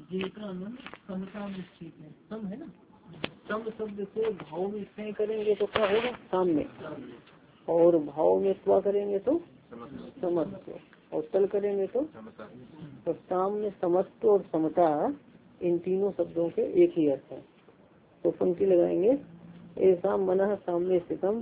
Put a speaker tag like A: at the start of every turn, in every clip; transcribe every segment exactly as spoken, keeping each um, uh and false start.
A: जिनका मन समता में स्थित है, सम है ना। सम शब्द से भाव में स्नेह करेंगे तो क्या होगा, साम्य, और भाव में स्वा करेंगे तो समत्व, और तल करेंगे तो तो साम्य, समत्व और समता, इन तीनों शब्दों के एक ही अर्थ है। तो पंक्ति लगाएंगे, ऐसा मन साम्य स्थितम,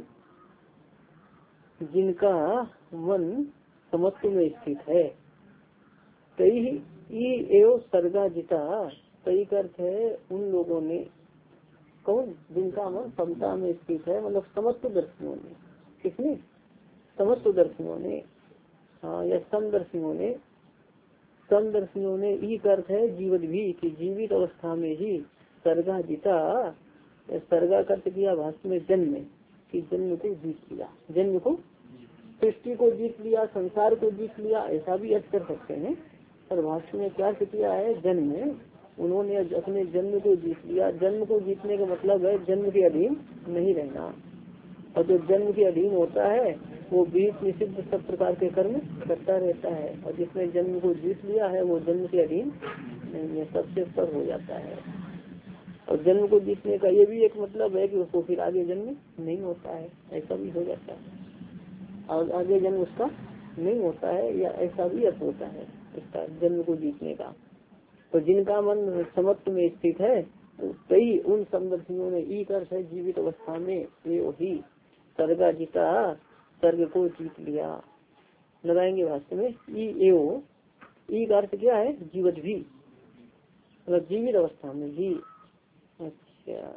A: जिनका मन समत्व में स्थित है। कई एवं सर्गा जिता, कई अर्थ है उन लोगों ने, कौन, जिनका मन समता में स्थित है, मतलब समत्व दर्शियों ने। किसने, समत्व दर्शियों ने, हाँ, या समदर्शियों ने। समदर्शियों ने ई अर्थ है जीवित भी, कि जीवित अवस्था में ही सर्गा जिता, सर्गा अर्थ किया भाष्य में जन्म, कि जन्म को जीत लिया, जन्म को, सृष्टि को जीत लिया, संसार को जीत लिया, ऐसा भी अर्थ कर सकते हैं। पर भाष्य में क्या किया है, जन्म, उन्होंने अपने जन्म को जीत लिया। जन्म को जीतने का मतलब है जन्म के अधीन नहीं रहना, और जो जन्म के अधीन होता है वो बीच निषिद्ध सब प्रकार के कर्म करता रहता है, और जिसने जन्म को जीत लिया है वो जन्म के अधीन नहीं है, सबसे पर हो जाता है। और जन्म को जीतने का ये भी एक मतलब है कि उसको फिर आगे जन्म नहीं होता है, ऐसा भी हो जाता है, और आगे जन्म उसका नहीं होता है, या ऐसा भी अर्थ होता है इसका, जन्म को जीतने का। तो जिनका मन समत्व में स्थित है, तो कई उन समदर्शियों ने ई अर्थ है जीवित अवस्था में ये वही सर्गा जीता, सर्ग को जीत लिया। लगाएंगे भाष्य में, ई एवं, ई का अर्थ क्या है, जीवित भी, मतलब जीवित अवस्था में भी। अच्छा,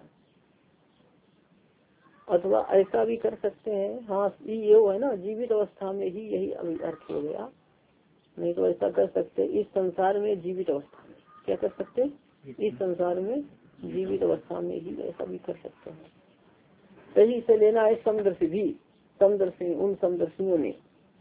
A: अथवा ऐसा भी कर सकते हैं, हाँ, ये है ना, जीवित अवस्था में ही, यही अभी अर्थ हो गया। नहीं तो ऐसा कर सकते, इस संसार में जीवित अवस्था में, क्या कर सकते, इस संसार में जीवित अवस्था में ही, ऐसा भी कर सकते हैं। सही से लेना है समदर्शी भी, समदर्शी उन समदर्शियों ने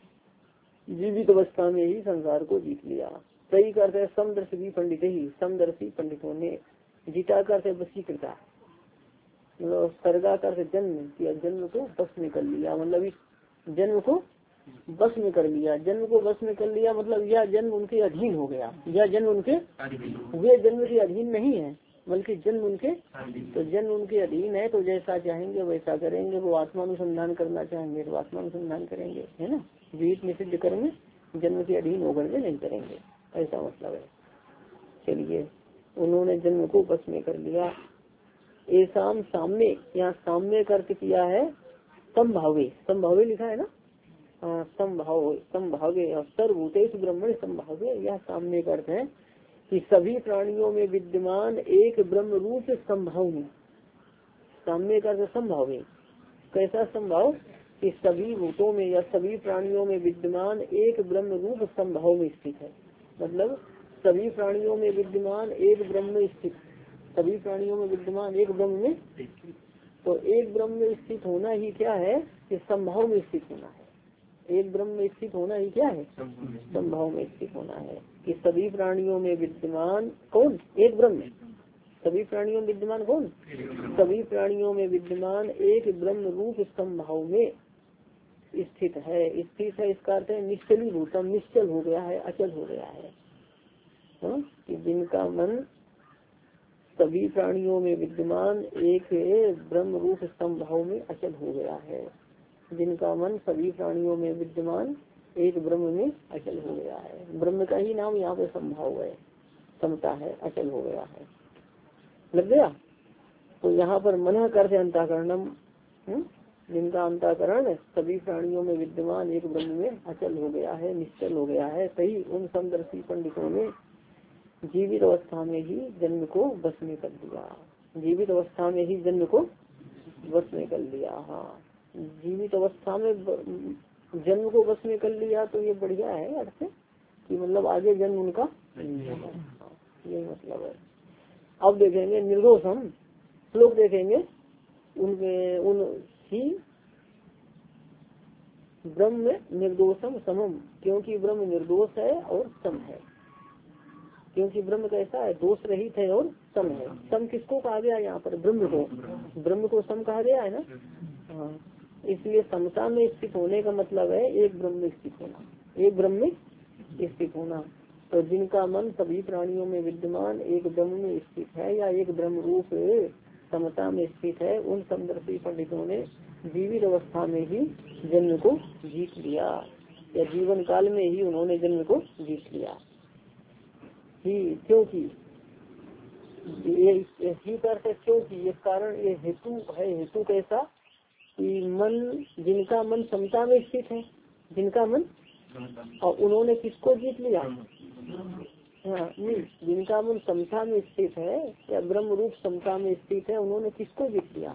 A: जीवित अवस्था में ही संसार को जीत लिया। सही करते हैं समदर्शी भी पंडित ही, समदर्शी पंडितों ने। जीता करते वशीकृता, मतलब सर्गा कर जन्म किया, जन्म को बस में कर लिया, मतलब इस जन्म को बस में कर लिया। जन्म को बस में कर लिया मतलब यह जन्म उनके अधीन हो गया, यह जन्म उनके, वे जन्म के अधीन नहीं है, बल्कि जन्म उनके, तो जन्म उनके अधीन है, तो जैसा चाहेंगे वैसा करेंगे। वो आत्मानुसंधान करना चाहेंगे तो आत्मानुसंधान करेंगे, है ना। विहित निषिद्ध कर्म जन्म के अधीन होकर के नहीं करेंगे, ऐसा मतलब है। चलिए, उन्होंने जन्म को बस में कर लिया। ऐसा साम्य, यहाँ साम्य का अर्थ किया है संभावे, संभावे लिखा है ना, संभाव, संभावे, और सर्वभूतेषु ब्रह्मणि संभावे, यह साम्य का अर्थ है कि सभी प्राणियों में विद्यमान एक ब्रह्म रूप संभाव में। साम्य का अर्थ संभावे, कैसा संभाव, कि सभी भूतों में या सभी प्राणियों में विद्यमान एक ब्रह्म रूप संभाव में स्थित है, मतलब सभी प्राणियों में विद्यमान एक ब्रह्म में स्थित, सभी प्राणियों में विद्यमान एक ब्रह्म में, तो एक ब्रह्म में स्थित होना ही क्या है, कि संभाव में स्थित होना है। एक ब्रह्म में स्थित होना ही क्या है, संभाव में स्थित होना है। कि सभी प्राणियों में विद्यमान कौन, एक ब्रह्म, सभी प्राणियों में विद्यमान कौन, सभी प्राणियों में विद्यमान एक ब्रह्म रूप संभाव में स्थित है। स्थित है इसका अर्थ है निश्चली भूतम, निश्चल हो गया है, अचल हो गया है, हाँ? कि जिनका मन सभी प्राणियों में विद्यमान एक ब्रह्म रूप संभाव में अचल हो गया है। जिनका मन सभी प्राणियों में विद्यमान एक ब्रह्म में अचल हो गया है। ब्रह्म का ही नाम यहाँ पे संभाव है, समता है, अचल हो गया है। लग गया। तो यहाँ पर मन करते अंतःकरणम, जिनका अंतःकरण सभी प्राणियों में विद्यमान एक ब्रह्म में अचल हो गया है, निश्चल हो गया है। सही उन समदर्शी पंडितों ने जीवित अवस्था में ही जन्म को बस में कर लिया, जीवित अवस्था में ही जन्म को बस में कर लिया। हाँ, जीवित अवस्था में जन्म को बस में कर लिया, तो ये बढ़िया है अर्थ, कि मतलब आगे जन्म उनका नहीं है, यही मतलब है। अब देखेंगे निर्दोषम, श्लोक देखेंगे उनके, उन ही ब्रह्म निर्दोषम समम, क्योंकि ब्रह्म निर्दोष है और सम है। क्योंकि ब्रह्म कैसा है, दोष रहित है और सम है। सम किसको कहा गया यहाँ पर, ब्रह्म को, ब्रह्म को सम कहा गया है ना। हाँ, इसलिए समता में स्थित होने का मतलब है एक ब्रह्म में स्थित होना, एक ब्रह्म में स्थित होना। तो जिनका मन सभी प्राणियों में विद्यमान एक ब्रह्म में स्थित है या एक ब्रह्म रूप समता में स्थित है, उन समदर्शी पंडितों ने जीवित अवस्था में ही जन्म को जीत लिया, या जीवन काल में ही उन्होंने जन्म को जीत लिया ही। क्योंकि ये ही करते, क्योंकि ये कारण, ये हेतु है। हेतु कैसा कि मन, जिनका मन समता में स्थित है, जिनका मन, और उन्होंने किसको जीत लिया? हाँ नहीं, जिनका मन समता में स्थित है या ब्रह्म रूप समता में स्थित है, उन्होंने किसको जीत लिया?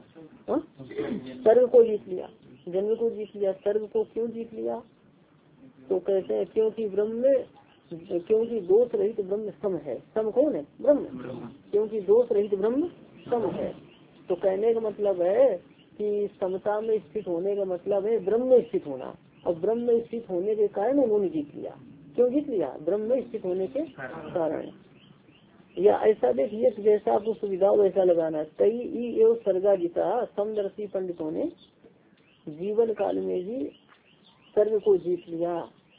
A: सर्व को जीत लिया, जन्म को जीत लिया। सर्व को क्यों जीत लिया? तो कहते हैं क्योंकि ब्रह्म में, क्योंकि दोष रहित ब्रह्म सम है। सम कौन है? ब्रह्म। क्योंकि दोष रहित ब्रह्म सम है। तो कहने का मतलब है कि समता में स्थित होने का मतलब है ब्रह्म में स्थित होना, और ब्रह्म में स्थित होने के कारण उन्होंने जीत लिया। क्यों जीत लिया? ब्रह्म में स्थित होने के कारण। या ऐसा देखिए, जैसा आपको सुविधा हो वैसा लगाना। कई एवं सर्गा जीता समदर्शी पंडितों ने जीवन काल में ही सर्व को जीत लिया।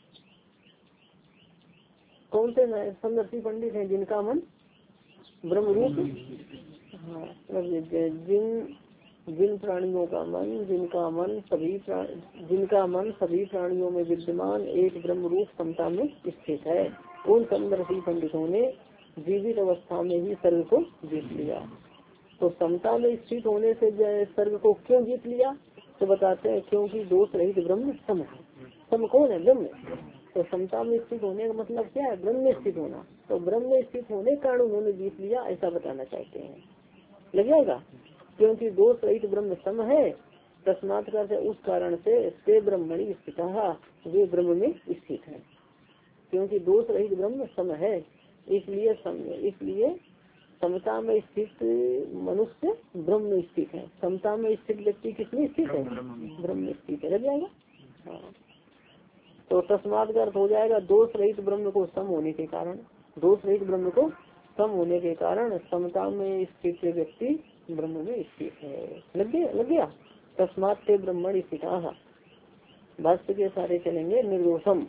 A: कौन से समदर्शी पंडित हैं? जिनका मन ब्रह्म रूप, हाँ, जिन जिन प्राणियों का मन, जिनका मन सभी जिनका मन सभी प्राणियों में विद्यमान एक ब्रह्म रूप समता में स्थित है, उन समदर्शी पंडितों ने जीवित अवस्था में ही सर्व को जीत लिया। तो समता में स्थित होने से सर्व को क्यों जीत लिया? तो बताते हैं क्योंकि दोष रहित ब्रह्म सम है। सम कौन है? ब्रह्म। तो समता में स्थित होने का मतलब क्या है? ब्रह्म में स्थित होना। तो ब्रह्म में स्थित होने के कारण उन्होंने जीत लिया, ऐसा बताना चाहते हैं। लग जाएगा? क्योंकि दोष रहित ब्रह्म सम है, तस्मात् करते उस कारण से ते ब्रह्मणि स्थित, वे ब्रह्म में स्थित है। क्योंकि दोष रहित ब्रह्म सम है, इसलिए सम, इसलिए समता में स्थित मनुष्य ब्रह्म में स्थित है। समता में स्थित व्यक्ति किसमें स्थित है? ब्रह्म में स्थित है। लग जाएगा? हाँ। तो तस्मात् का अर्थ हो जाएगा दोष रहित ब्रह्म को सम होने के कारण, दोष रहित ब्रह्म को सम होने के कारण समता में स्थित व्यक्ति ब्रह्म में स्थित है। लग गया? लग गया? तस्मात् ते ब्रह्मण स्थिता। भाष्य के सारे चलेंगे। निर्दोषम,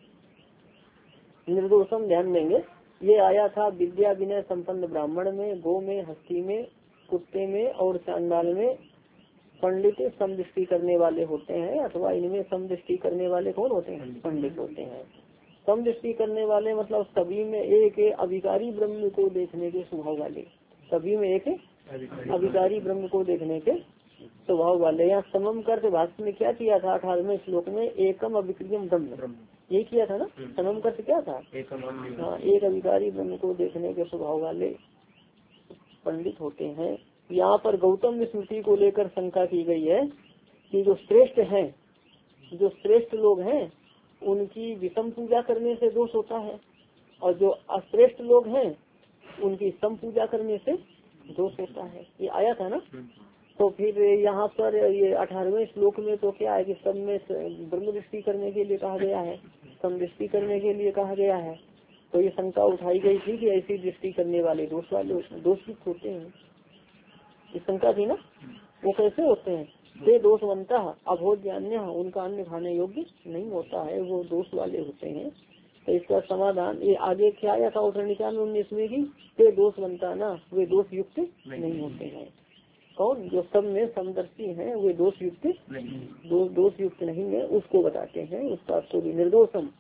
A: निर्दोषम ध्यान देंगे। ये आया था विद्या विनय संपन्न ब्राह्मण में, गो में, हस्ती में, कुत्ते में और चांडाल में पंडित समदृष्टि करने वाले होते हैं, अथवा इनमें समदृष्टि करने वाले कौन होते हैं? पंडित होते हैं। समदृष्टि करने वाले मतलब सभी में एक अभिकारी ब्रह्म को देखने के स्वभाव वाले, सभी में एक अभिकारी ब्रह्म को देखने के स्वभाव वाले। यहाँ समम करके भाष्य में क्या किया था? अठारहवें श्लोक में एकम अभिक्रियम ब्रह्म, ये किया था ना। समम करके क्या था? हाँ, एक अभिकारी ब्रह्म को देखने के स्वभाव वाले पंडित होते हैं। यहाँ पर गौतम स्मृति को लेकर शंका की गई है कि जो श्रेष्ठ हैं, जो श्रेष्ठ लोग हैं, उनकी विषम पूजा करने से दोष होता है, और जो अश्रेष्ठ लोग हैं उनकी सम पूजा करने से दोष होता है। ये आया था ना। तो फिर यहाँ पर ये अठारहवें श्लोक में तो क्या है कि सब में ब्रह्म दृष्टि करने के लिए कहा गया है, सम दृष्टि करने के लिए कहा गया है। तो ये शंका उठाई गई थी कि ऐसी दृष्टि करने वाले दोष वाले दोषयुक्त होते हैं। ये शंका थी ना। वो कैसे होते हैं? वे दोषवंता अभोज्यान्य, उनका अन्न खाने योग्य नहीं होता है, वो दोष वाले होते हैं। तो इसका समाधान ये आगे क्या आया था उत्तरनिका में उन्नीसवीं की, वे दोषवंता ना, वे दोष युक्त नहीं होते हैं। कौन? जो सब में समदर्शी हैं वे दोष युक्त दो, दोष युक्त नहीं है, उसको बताते हैं। उसका तो भी निर्दोषम,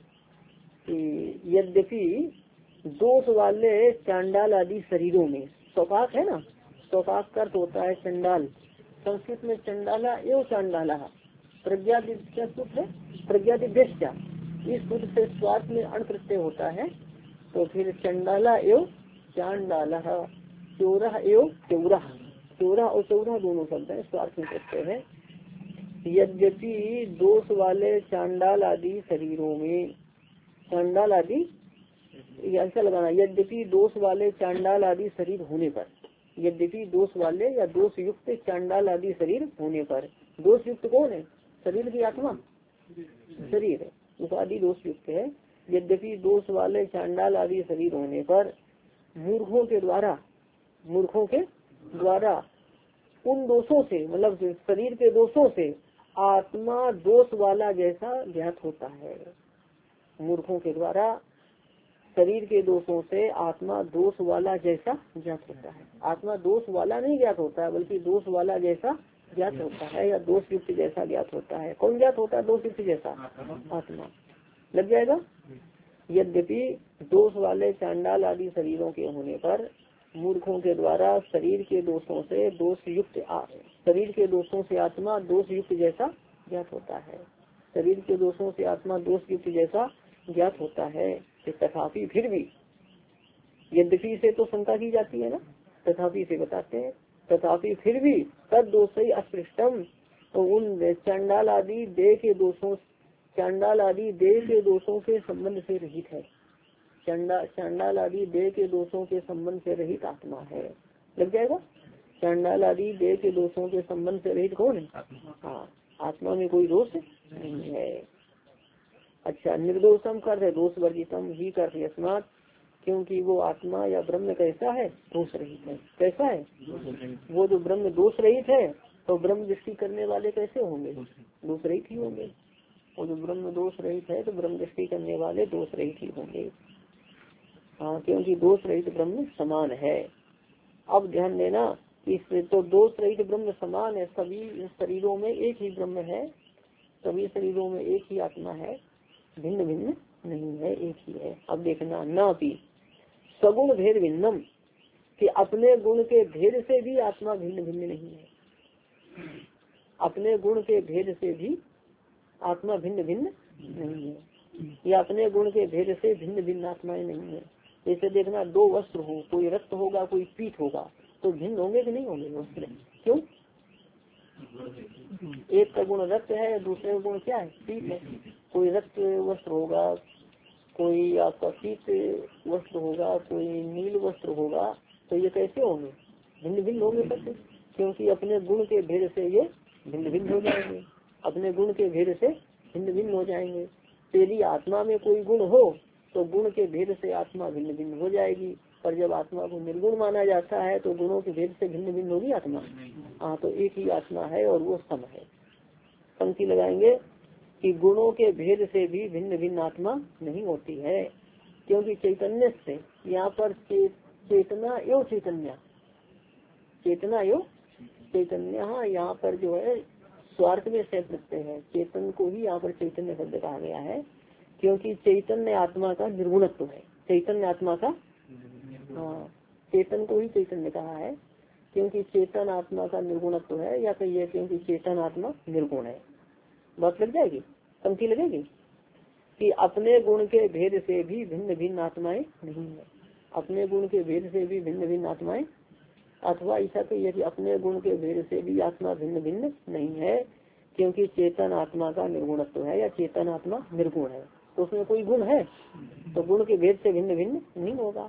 A: यद्यपि दोष वाले चांडाल आदि शरीरों में, स्वपाक है ना, स्वपाक का अर्थ होता है चंडाल। संस्कृत में चंडाला एवं चांडाला, प्रज्ञादित्य सूत्र, प्रज्ञादिभ्यश्चा, इस सूत्र से स्वार्थ में अण प्रत्यय होता है। तो फिर चंडाला एवं चांडाला, चौरा एवं चौरा, चौरा और चौरा दोनों शब्द है, स्वार्थ में प्रत्यय है। यद्यपि दोष वाले चांडाल आदि शरीरों में, चांडाल आदि ऐसा लगाना, यद्यपि दोष वाले चांडाल आदि शरीर होने पर, यद्यपि दोष वाले या दोष युक्त चांडाल आदि शरीर होने पर, दोष युक्त कौन है? शरीर की आत्मा, शरीर उपाधि दोष युक्त है। यद्यपि दोष वाले चांडाल आदि शरीर होने पर मूर्खों के द्वारा, मूर्खों के द्वारा उन दोषों से, मतलब शरीर के दोषों से आत्मा दोष वाला जैसा ज्ञात होता है। मूर्खों के द्वारा शरीर के दोषों से आत्मा दोष वाला जैसा ज्ञात होता है। आत्मा दोष वाला नहीं ज्ञात होता है, बल्कि दोष वाला जैसा ज्ञात होता है, या दोष युक्त जैसा ज्ञात होता है। कौन ज्ञात होता है दोष युक्त जैसा? आत्मा। लग जाएगा। यद्यपि दोष वाले चांडाल आदि शरीरों के होने पर मूर्खों के द्वारा शरीर के दोषों से दोष युक्त शरीर के दोषों से आत्मा दोष युक्त जैसा ज्ञात होता है। शरीर के दोषों से आत्मा दोष युक्त जैसा ज्ञात होता है। तथापि फिर भी, यद्यपि से तो शंका की जाती है ना, तथापि से बताते हैं, तथापि फिर भी तद दोष ही अस्पृष्टम, तो उन चांडाल आदि देह के दोषों चांडाल आदि देह के दोषों के संबंध से रहित है। चांडा चांडाल आदि देह के दोषों के संबंध से रहित आत्मा है। लग जाएगा। चांडाल आदि देह के दोषों के संबंध से रहित कौन है? हाँ, आत्मा में कोई दोष नहीं है। अच्छा, निर्दोषम कर है दोष वर्जितम ही कर अस्मात, क्योंकि वो आत्मा या ब्रह्म कैसा है? दोष रहित है। कैसा है? वो जो ब्रह्म दोष रहित है, तो ब्रह्म दृष्टि करने वाले कैसे होंगे? दोष रहित ही होंगे। वो जो ब्रह्म दोष रहित है, तो ब्रह्म दृष्टि करने वाले दोष रहित ही होंगे। हाँ, क्योंकि दोष रहित ब्रह्म समान है। अब ध्यान देना, इस तो दोष रहित ब्रह्म समान है। सभी शरीरों में एक ही ब्रह्म है, सभी शरीरों में एक ही आत्मा है, भिन्न भिन्न नहीं है, एक ही है। अब देखना, ना भी सगुण भेद भिन्नम, कि अपने गुण के भेद से भी आत्मा भिन्न भिन्न नहीं है। अपने गुण के भेद से भी आत्मा भिन्न भिन्न नहीं है, या अपने गुण के भेद से भिन्न भिन्न आत्माएं नहीं है। जैसे देखना, दो वस्त्र हो, कोई रक्त होगा कोई पीत होगा, तो भिन्न होंगे कि नहीं होंगे वस्त्र? क्यों? एक का गुण रक्त है, दूसरे का गुण क्या है? पीत है। कोई रक्त वस्त्र होगा, कोई आपका पीत वस्त्र होगा, कोई नील वस्त्र होगा, तो ये कैसे होंगे? भिन्न भिन्न होंगे सबसे, क्योंकि अपने गुण के भेद से ये भिन्न भिन्न हो जाएंगे। अपने गुण के भेद से भिन्न भिन्न हो जाएंगे। यदि आत्मा में कोई गुण हो, तो गुण के भेद से आत्मा भिन्न भिन्न हो जाएगी। पर जब आत्मा को निर्गुण माना जाता है, तो गुणों के भेद से भिन्न भिन्न होगी आत्मा। हाँ, तो एक ही आत्मा है और वो सम है। पंक्ति लगाएंगे कि गुणों के भेद से भी भिन्न भिन्न आत्मा नहीं होती है, क्योंकि चैतन्य से यहाँ पर चे, चेतना एवं चैतन्य चेतना एवं चैतन्य हाँ, यहाँ पर जो है स्वार्थ में से सकते हैं। चेतन को ही यहाँ पर चैतन्य शब्द कहा गया है, क्योंकि चैतन्य आत्मा का निर्गुणत्व है। चैतन्य आत्मा का हाँ, चेतन को ही चैतन्य कहा है, क्योंकि चेतन आत्मा का निर्गुणत्व है, या कहिए क्योंकि चेतन आत्मा निर्गुण है। बात लग जाएगी, पंक्ति लगेगी कि अपने गुण के भेद से भी भिन्न भिन्न आत्माएं नहीं है। अपने गुण के भेद से भी भिन्न भिन्न आत्माएं, अथवा ऐसा कहिए कि अपने गुण के भेद से भी आत्मा भिन्न भिन्न नहीं है, क्योंकि चेतन आत्मा का निर्गुणत्व है, या चेतन आत्मा निर्गुण है। तो उसमें कोई गुण है, तो गुण के भेद से भिन्न भिन्न नहीं होगा।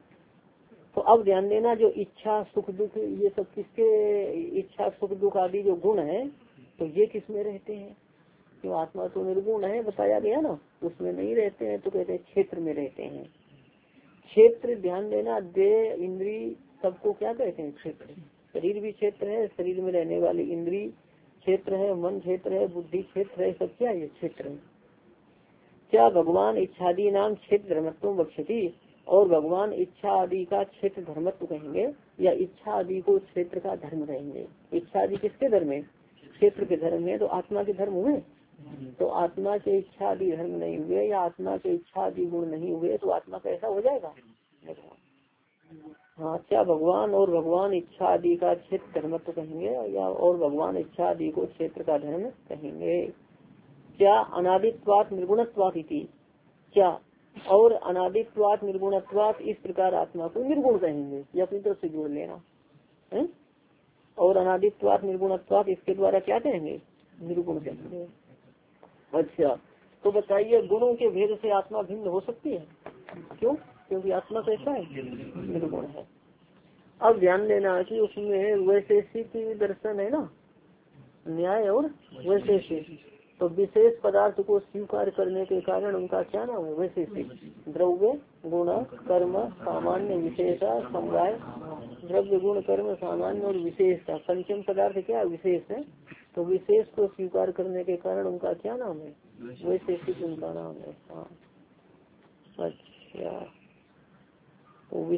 A: तो अब ध्यान देना, जो इच्छा सुख दुख ये सब किसके, इच्छा सुख दुख आदि जो गुण है, तो ये किस में रहते हैं? क्यों? आत्मा तो निर्गुण है, बताया गया ना, उसमें नहीं रहते हैं, तो कहते हैं क्षेत्र में रहते हैं। क्षेत्र, ध्यान देना, देह इंद्री सबको क्या कहते हैं? क्षेत्र। शरीर भी क्षेत्र है, शरीर में रहने वाली इंद्री क्षेत्र है, मन क्षेत्र है, बुद्धि क्षेत्र है, सब क्या ये क्षेत्र है। क्या भगवान इच्छादि नाम क्षेत्र धर्मत्व बख्शती, और भगवान इच्छा आदि का क्षेत्र धर्मत्व कहेंगे, या इच्छा आदि को क्षेत्र का धर्म कहेंगे। इच्छा आदि किसके धर्म है? क्षेत्र के धर्म है। तो आत्मा के धर्म हुए, तो आत्मा के इच्छा आदि धर्म नहीं हुए, या आत्मा के इच्छा आदि गुण नहीं हुए, तो आत्मा कैसा हो जाएगा? हाँ, क्या भगवान और भगवान इच्छा आदि का क्षेत्र धर्मत्व कहेंगे, या और भगवान इच्छा आदि को क्षेत्र का धर्म कहेंगे। क्या अनादित्वात निर्गुणत्वात इति, क्या और अनादित्वात निर्गुणत्वात, इस प्रकार आत्मा को निर्गुण कहेंगे, या अपनी तरफ से जोड़ लेना है। और अनादित्वात निर्गुणत्वात, इसके द्वारा क्या कहेंगे? निर्गुण कहेंगे। अच्छा, तो बताइए, गुणों के भेद से आत्मा भिन्न हो सकती है? क्यों? क्योंकि आत्मा कैसा है? निर्गुण है। अब ध्यान देना कि उसमें वैशेषिक दर्शन है ना, न्याय और वैशेषिक। तो विशेष पदार्थ को स्वीकार करने के कारण उनका क्या नाम है? वैशेषिक। द्रव्य गुण कर्म सामान्य विशेषा समवाय, द्रव्य गुण कर्म सामान्य और विशेषता, पंचम पदार्थ क्या विशेष है। तो विशेष को स्वीकार करने के कारण उनका क्या नाम है? वैशेषिक उनका नाम है। हाँ, अच्छा।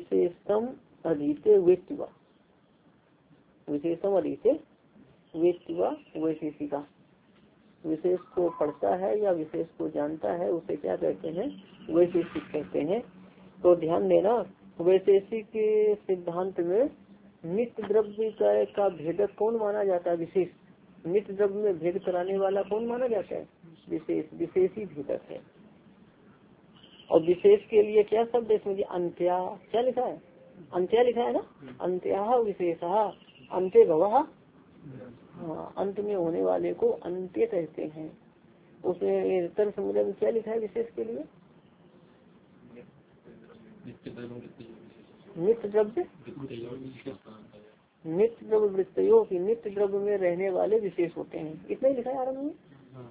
A: विशेषतम अधीते वेत्वा, विशेषतम अधीते वेत्वा वैशेषिका, विशेष को पढ़ता है या विशेष को जानता है उसे क्या कहते हैं? वैशेषिक कहते हैं। तो ध्यान देना, वैशेषिक सिद्धांत में नित्य द्रव्य का, का भेदक कौन माना जाता है? विशेष। नित्य द्रव्य में भेद कराने वाला कौन माना जाता है? विशेष। विशेष ही भेदक है। और विशेष के लिए क्या शब्द है इसमें? अंत्या। क्या लिखा है? अंत्या लिखा है ना। अंत्या विशेष अंत्य भवः, हाँ, अंत में होने वाले को अंत्य कहते हैं। उसमें तर्क समुदाय में क्या लिखा है विशेष के लिए? नित्य द्रव्य, नित्य द्रव्य वृत्तयों की, नित्य द्रव्य में रहने वाले विशेष होते हैं। इतना ही लिखा है आरम्भ में।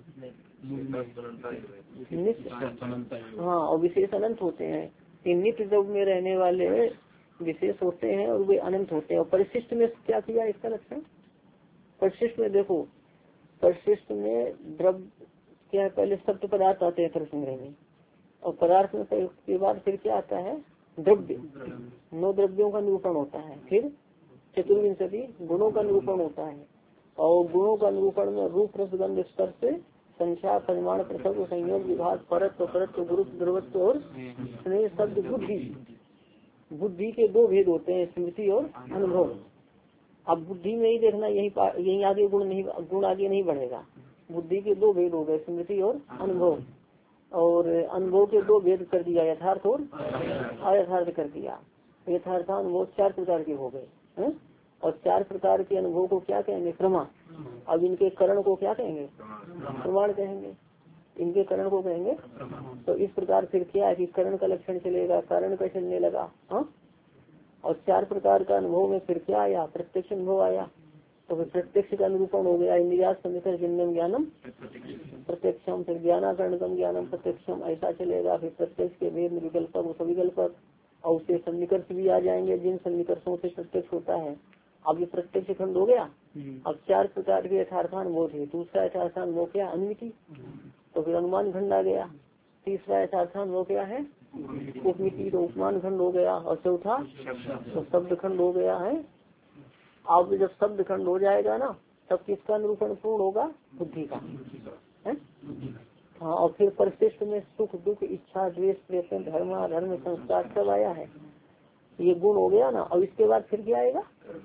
A: नित्य, हाँ, और विशेष अनंत होते हैं। कि नित्य द्रव्य में रहने वाले विशेष होते हैं और वे अनंत होते हैं। और परिशिष्ट में क्या किया इसका लक्षण? परिशिष्ट में देखो, परिशिष्ट में द्रव्य क्या, पहले शब्द पदार्थ आते हैं संग्रह में, और पदार्थ में के बाद फिर क्या आता है? द्रव्य। नौ द्रव्यों का निरूपण होता है। फिर चतुर्विंशति गुणों का निरूपण होता है, और गुणों का निरूपण में रूप रसगंध स्पर्श से संख्या परिमाण पृथक संयोग विभाग परत्व परत्व गुरुत्व द्रवत्व और स्नेह शब्द बुद्धि। बुद्धि के दो भेद होते हैं, स्मृति और अनुभव। अब बुद्धि में ही देखना, यही यही आगे गुण नहीं, गुण आगे नहीं बढ़ेगा। बुद्धि के दो भेद हो गए, स्मृति और अनुभव। और अनुभव के दो भेद कर दिया, यथार्थ और अयथार्थ कर दिया। यथार्थ अनुभव चार प्रकार के हो गए हैं। और चार प्रकार के अनुभव को क्या कहेंगे? क्रमा। अब इनके करण को क्या कहेंगे? प्रमाण कहेंगे। इनके करण को कहेंगे। तो इस प्रकार फिर क्या है कि करण का लक्षण चलेगा, कारण का चलने लगा। हाँ, और चार प्रकार का अनुभव में फिर क्या आया? प्रत्यक्ष अनुभव आया। तो फिर प्रत्यक्ष का निरूपण हो गया, इंद्रिया समिकर जन्यम ज्ञानम प्रत्यक्षम, फिर ज्ञानाकरणकम ज्ञानम प्रत्यक्षम, ऐसा चलेगा। फिर प्रत्यक्ष के भेद विकल्पक उपविकल्पक, और उससे सन्निकर्ष भी आ जाएंगे जिन सन्निकर्षों से प्रत्यक्ष होता है। अब ये प्रत्यक्ष खंड हो गया। अब चार प्रकार के यथार्थानुभव थे। दूसरा यथार्थानुभव क्या? अनुमिति। तो फिर अनुमान खंड आ गया। तीसरा यथार्थानुभव क्या है? उपमिति, तो उपमान खंड हो गया। और चौथा तो शब्द खंड हो गया है। अब जब शब्द खंड हो जाएगा ना, तब किसका निरूपण पूर्ण होगा? बुद्धि का है। हाँ, और फिर परिशिष्ट में सुख दुख इच्छा द्वेष प्रेम धर्म धर्म संस्कार सब आया है। ये गुण हो गया ना। और इसके बाद फिर क्या आएगा?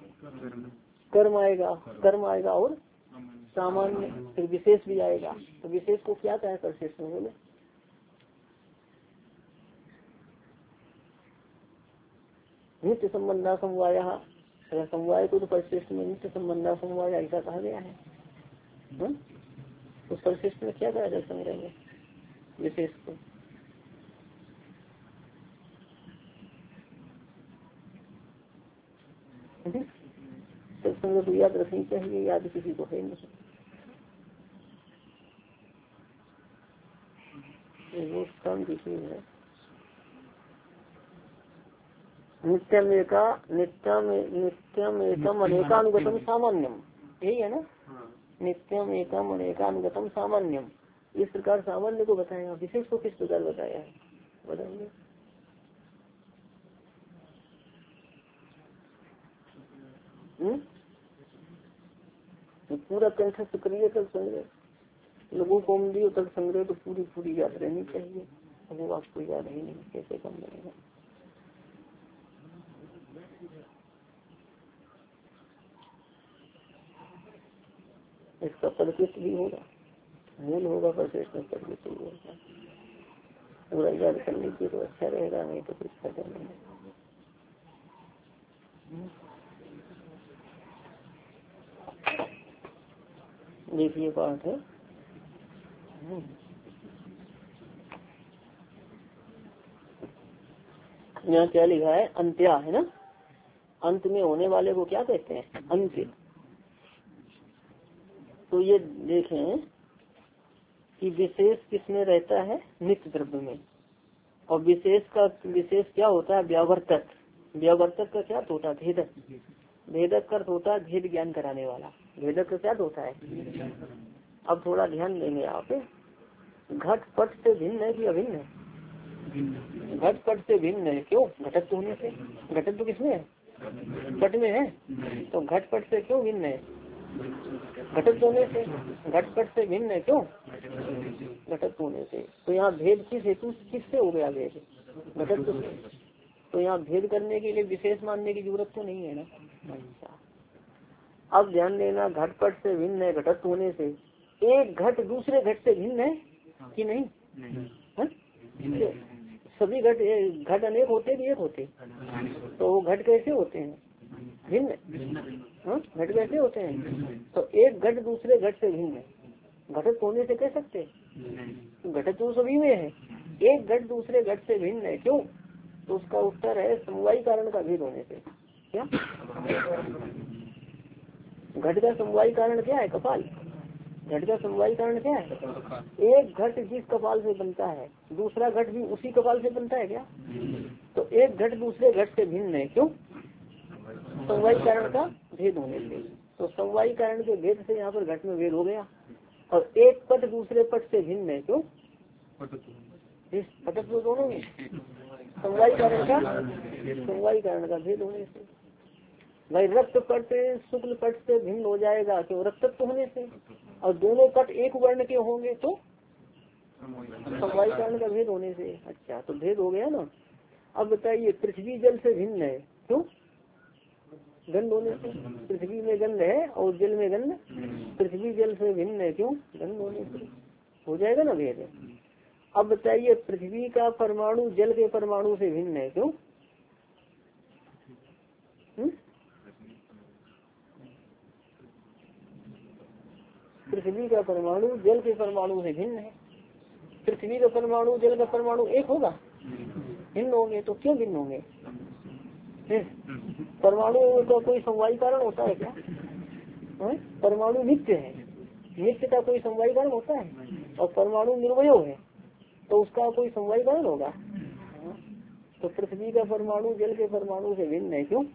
A: कर्म आएगा। कर्म आएगा और सामान्य, फिर विशेष भी आएगा। तो विशेष को क्या कहे परिशिष्ट में? बोले नित्य संबंधा समवाय। समवाय को तो परिशिष्ट में नित्य संबंधा समवाय ऐसा कहा गया है। उस परिशिष्ट में क्या कहा जाए संग्रह में विशेष को? तो संग्रह को याद रखनी चाहिए, याद किसी को है नहीं। वो काम किसी है। नित्यम एका नित्यम नित्यम एकम अनेकानुगतम सामान्यम, यही है ना? नित्यम एकम अनेकानुगतम सामान्यम, इस प्रकार सामान्य को बताया। विशेष को किस प्रकार बताया है बताइए? तो पूरा कंठस्थ करिए तब संग्रह। लोगों को दियो तक संग्रह तो पूरी पूरी याद रहनी चाहिए। वो आपको याद ही नहीं, कैसे कम बनेगा? इसका परिचित भी होगा, मूल होगा, परिशिष्ट में परिचित भी होगा। पूरा याद कर लीजिए तो अच्छा रहेगा, नहीं तो कुछ फायदा नहीं है। देखिए पाठ है, यहाँ क्या लिखा है? अंत्या है ना। अंत में होने वाले को क्या कहते हैं? अंत्य। तो ये देखें कि विशेष किसमें रहता है? नित्य द्रव्य में। और विशेष का विशेष क्या होता है? व्यावर्तक। व्यावर्तक का क्या होता है? भेदक। भेदक का होता है भेद ज्ञान कराने वाला। भेदक का क्या होता है? अब थोड़ा ध्यान देंगे आप, घट पट से भिन्न है कि अभिन्न है? घटपट से भिन्न है। क्यों? घटत्व होने से। घटत्व किसमें है? पट में है। तो घटपट से क्यों भिन्न है? घटत्व होने से। घटपट से भिन्न है क्यों? घटत्व होने से। तो यहाँ भेद किस हेतु किससे हो गया? भेद घटत्व से। तो यहाँ भेद करने के लिए विशेष मानने की जरूरत तो नहीं है ना। अच्छा, अब ध्यान देना, घटपट से भिन्न है घटत्व होने से। एक घट दूसरे घट से भिन्न है कि नहीं? है? सभी घट घट अनेक होते भी एक होते, तो वो घट कैसे होते हैं? भिन्न। हाँ, घट कैसे होते हैं? तो एक घट दूसरे घट से भिन्न है, घटत होने से कह सकते? घटत तो सभी में है, एक घट दूसरे घट से भिन्न है। क्यों? तो उसका उत्तर है समवायी कारण का भेद होने से। क्या घट का समवायी कारण क्या है? कपाल। घट का समवायी कारण क्या है? एक घट जिस कपाल से बनता है दूसरा घट भी उसी कपाल से बनता है क्या? तो एक घट दूसरे घट से भिन्न है। क्यों? समवायी कारण का भेद होने से। तो समवायी कारण के भेद से यहाँ पर घट में भेद हो गया। और एक पट दूसरे पट से भिन्न है। क्यों? इस पटक में दोनों में समवायी कारण का समवायी कारण का भेद होने से। भाई रक्त पट शुक्ल पट से भिन्न हो जाएगा क्यों? रक्तत्व होने से। और दोनों पट एक वर्ण के होंगे तो समवायी कारण का भेद होने से। अच्छा, तो भेद हो गया ना। अब बताइए पृथ्वी जल से भिन्न है। क्यों? गंध होने से। पृथ्वी में गंध है और जल में गंध। पृथ्वी जल से भिन्न है। क्यों? गंध होने से। हो जाएगा ना भेद। अब बताइए पृथ्वी का परमाणु जल के परमाणु से भिन्न है। क्यों? हुँ? पृथ्वी का परमाणु जल के परमाणु से भिन्न है। पृथ्वी का परमाणु जल का परमाणु एक होगा? भिन्न होंगे। तो क्यों भिन्न होंगे? परमाणु का कोई समवायी कारण होता है क्या? है? परमाणु नित्य है, नित्य का कोई समवायी कारण होता है? और परमाणु निर्वय है तो उसका कोई समवायी कारण होगा? तो पृथ्वी का परमाणु जल के परमाणु से भिन्न है। क्यों?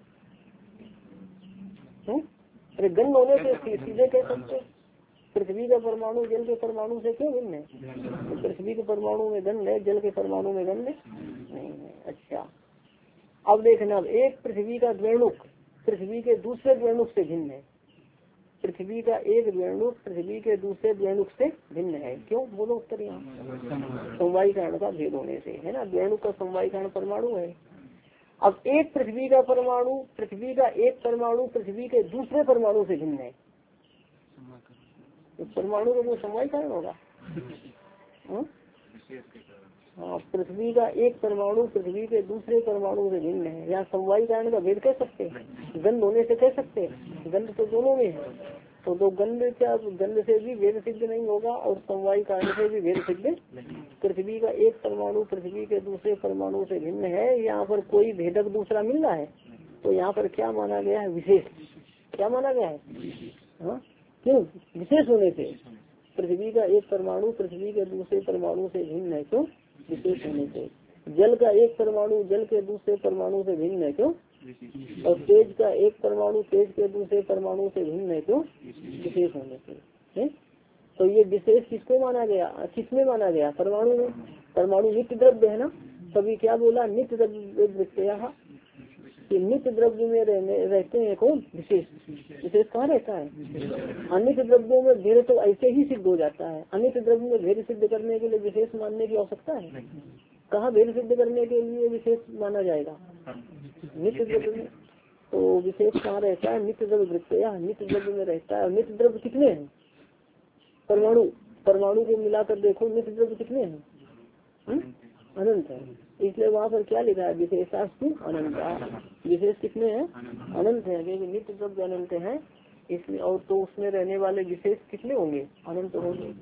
A: अरे गंध होने से सीधे कह सकते पृथ्वी का परमाणु जल के परमाणु से क्यों भिन्न है? तो पृथ्वी के परमाणु में गंध है, जल के परमाणु में गंध नहीं है। अच्छा, अब देखना, एक पृथ्वी का द्वेणुक पृथ्वी के दूसरे द्वेणुक से भिन्न है। पृथ्वी का एक द्वेणुक पृथ्वी के दूसरे द्वेणुक से भिन्न है। क्यों? बोलो उत्तर। यहाँ समवायी कारण का भेद होने से है ना। द्वेणुक का समवायी कारण परमाणु है। अब एक पृथ्वी का परमाणु पृथ्वी का एक परमाणु पृथ्वी के दूसरे परमाणु से भिन्न है, तो परमाणु का जो समवायी कारण होगा? हाँ, पृथ्वी का एक परमाणु पृथ्वी के दूसरे परमाणु से भिन्न है, या समवायी कारण का भेद कह सकते हैं। गंध होने से कह सकते हैं, गंध तो दोनों में है। तो दो गंध क्या गंध से भी भेद सिद्ध नहीं होगा और समवायी कारण से भी भेद सिद्ध। पृथ्वी का एक परमाणु पृथ्वी के दूसरे परमाणु से भिन्न है, यहाँ पर कोई भेदक दूसरा मिल रहा है तो यहाँ पर क्या माना गया है? विशेष। क्या माना गया है? हाँ, क्यों? विशेष होने से। पृथ्वी का एक परमाणु पृथ्वी के दूसरे परमाणु से भिन्न है। क्यों? विशेष होने से। जल का एक परमाणु जल के दूसरे परमाणु से भिन्न है। क्यों? और तेज का एक परमाणु तेज के दूसरे परमाणु से भिन्न है। क्यों? विशेष होने से। है? तो ये विशेष किसको माना गया? किसमें माना गया? परमाणु में। परमाणु नित्य द्रव्य है ना। तभी क्या बोला? नित्य द्रव्य। नित्य द्रव्य में रहने रहते हैं कौन? विशेष। विशेष कहाँ रहता है? अनित्य द्रव्यों में भेद तो ऐसे ही सिद्ध हो जाता है। अनित्य द्रव्य में भेद सिद्ध करने के लिए विशेष मानने की आवश्यकता है? कहाँ भेद सिद्ध करने के लिए विशेष माना जाएगा? नित्य द्रव्य में। तो विशेष कहाँ रहता है? नित्य द्रव्य वृत्तया नित्य द्रव्य में रहता है। नित्य द्रव्य कितने हैं? परमाणु परमाणु को मिलाकर देखो, नित्य द्रव्य कितने हैं? अनंत है। इसलिए वहाँ पर क्या लिखा है? विशेषास्तु अनंत। विशेष कितने हैं? अनंत है, क्योंकि नित्य द्रव्य अनंत है इसलिए। और तो उसमें रहने वाले विशेष कितने होंगे? अनंत होंगे।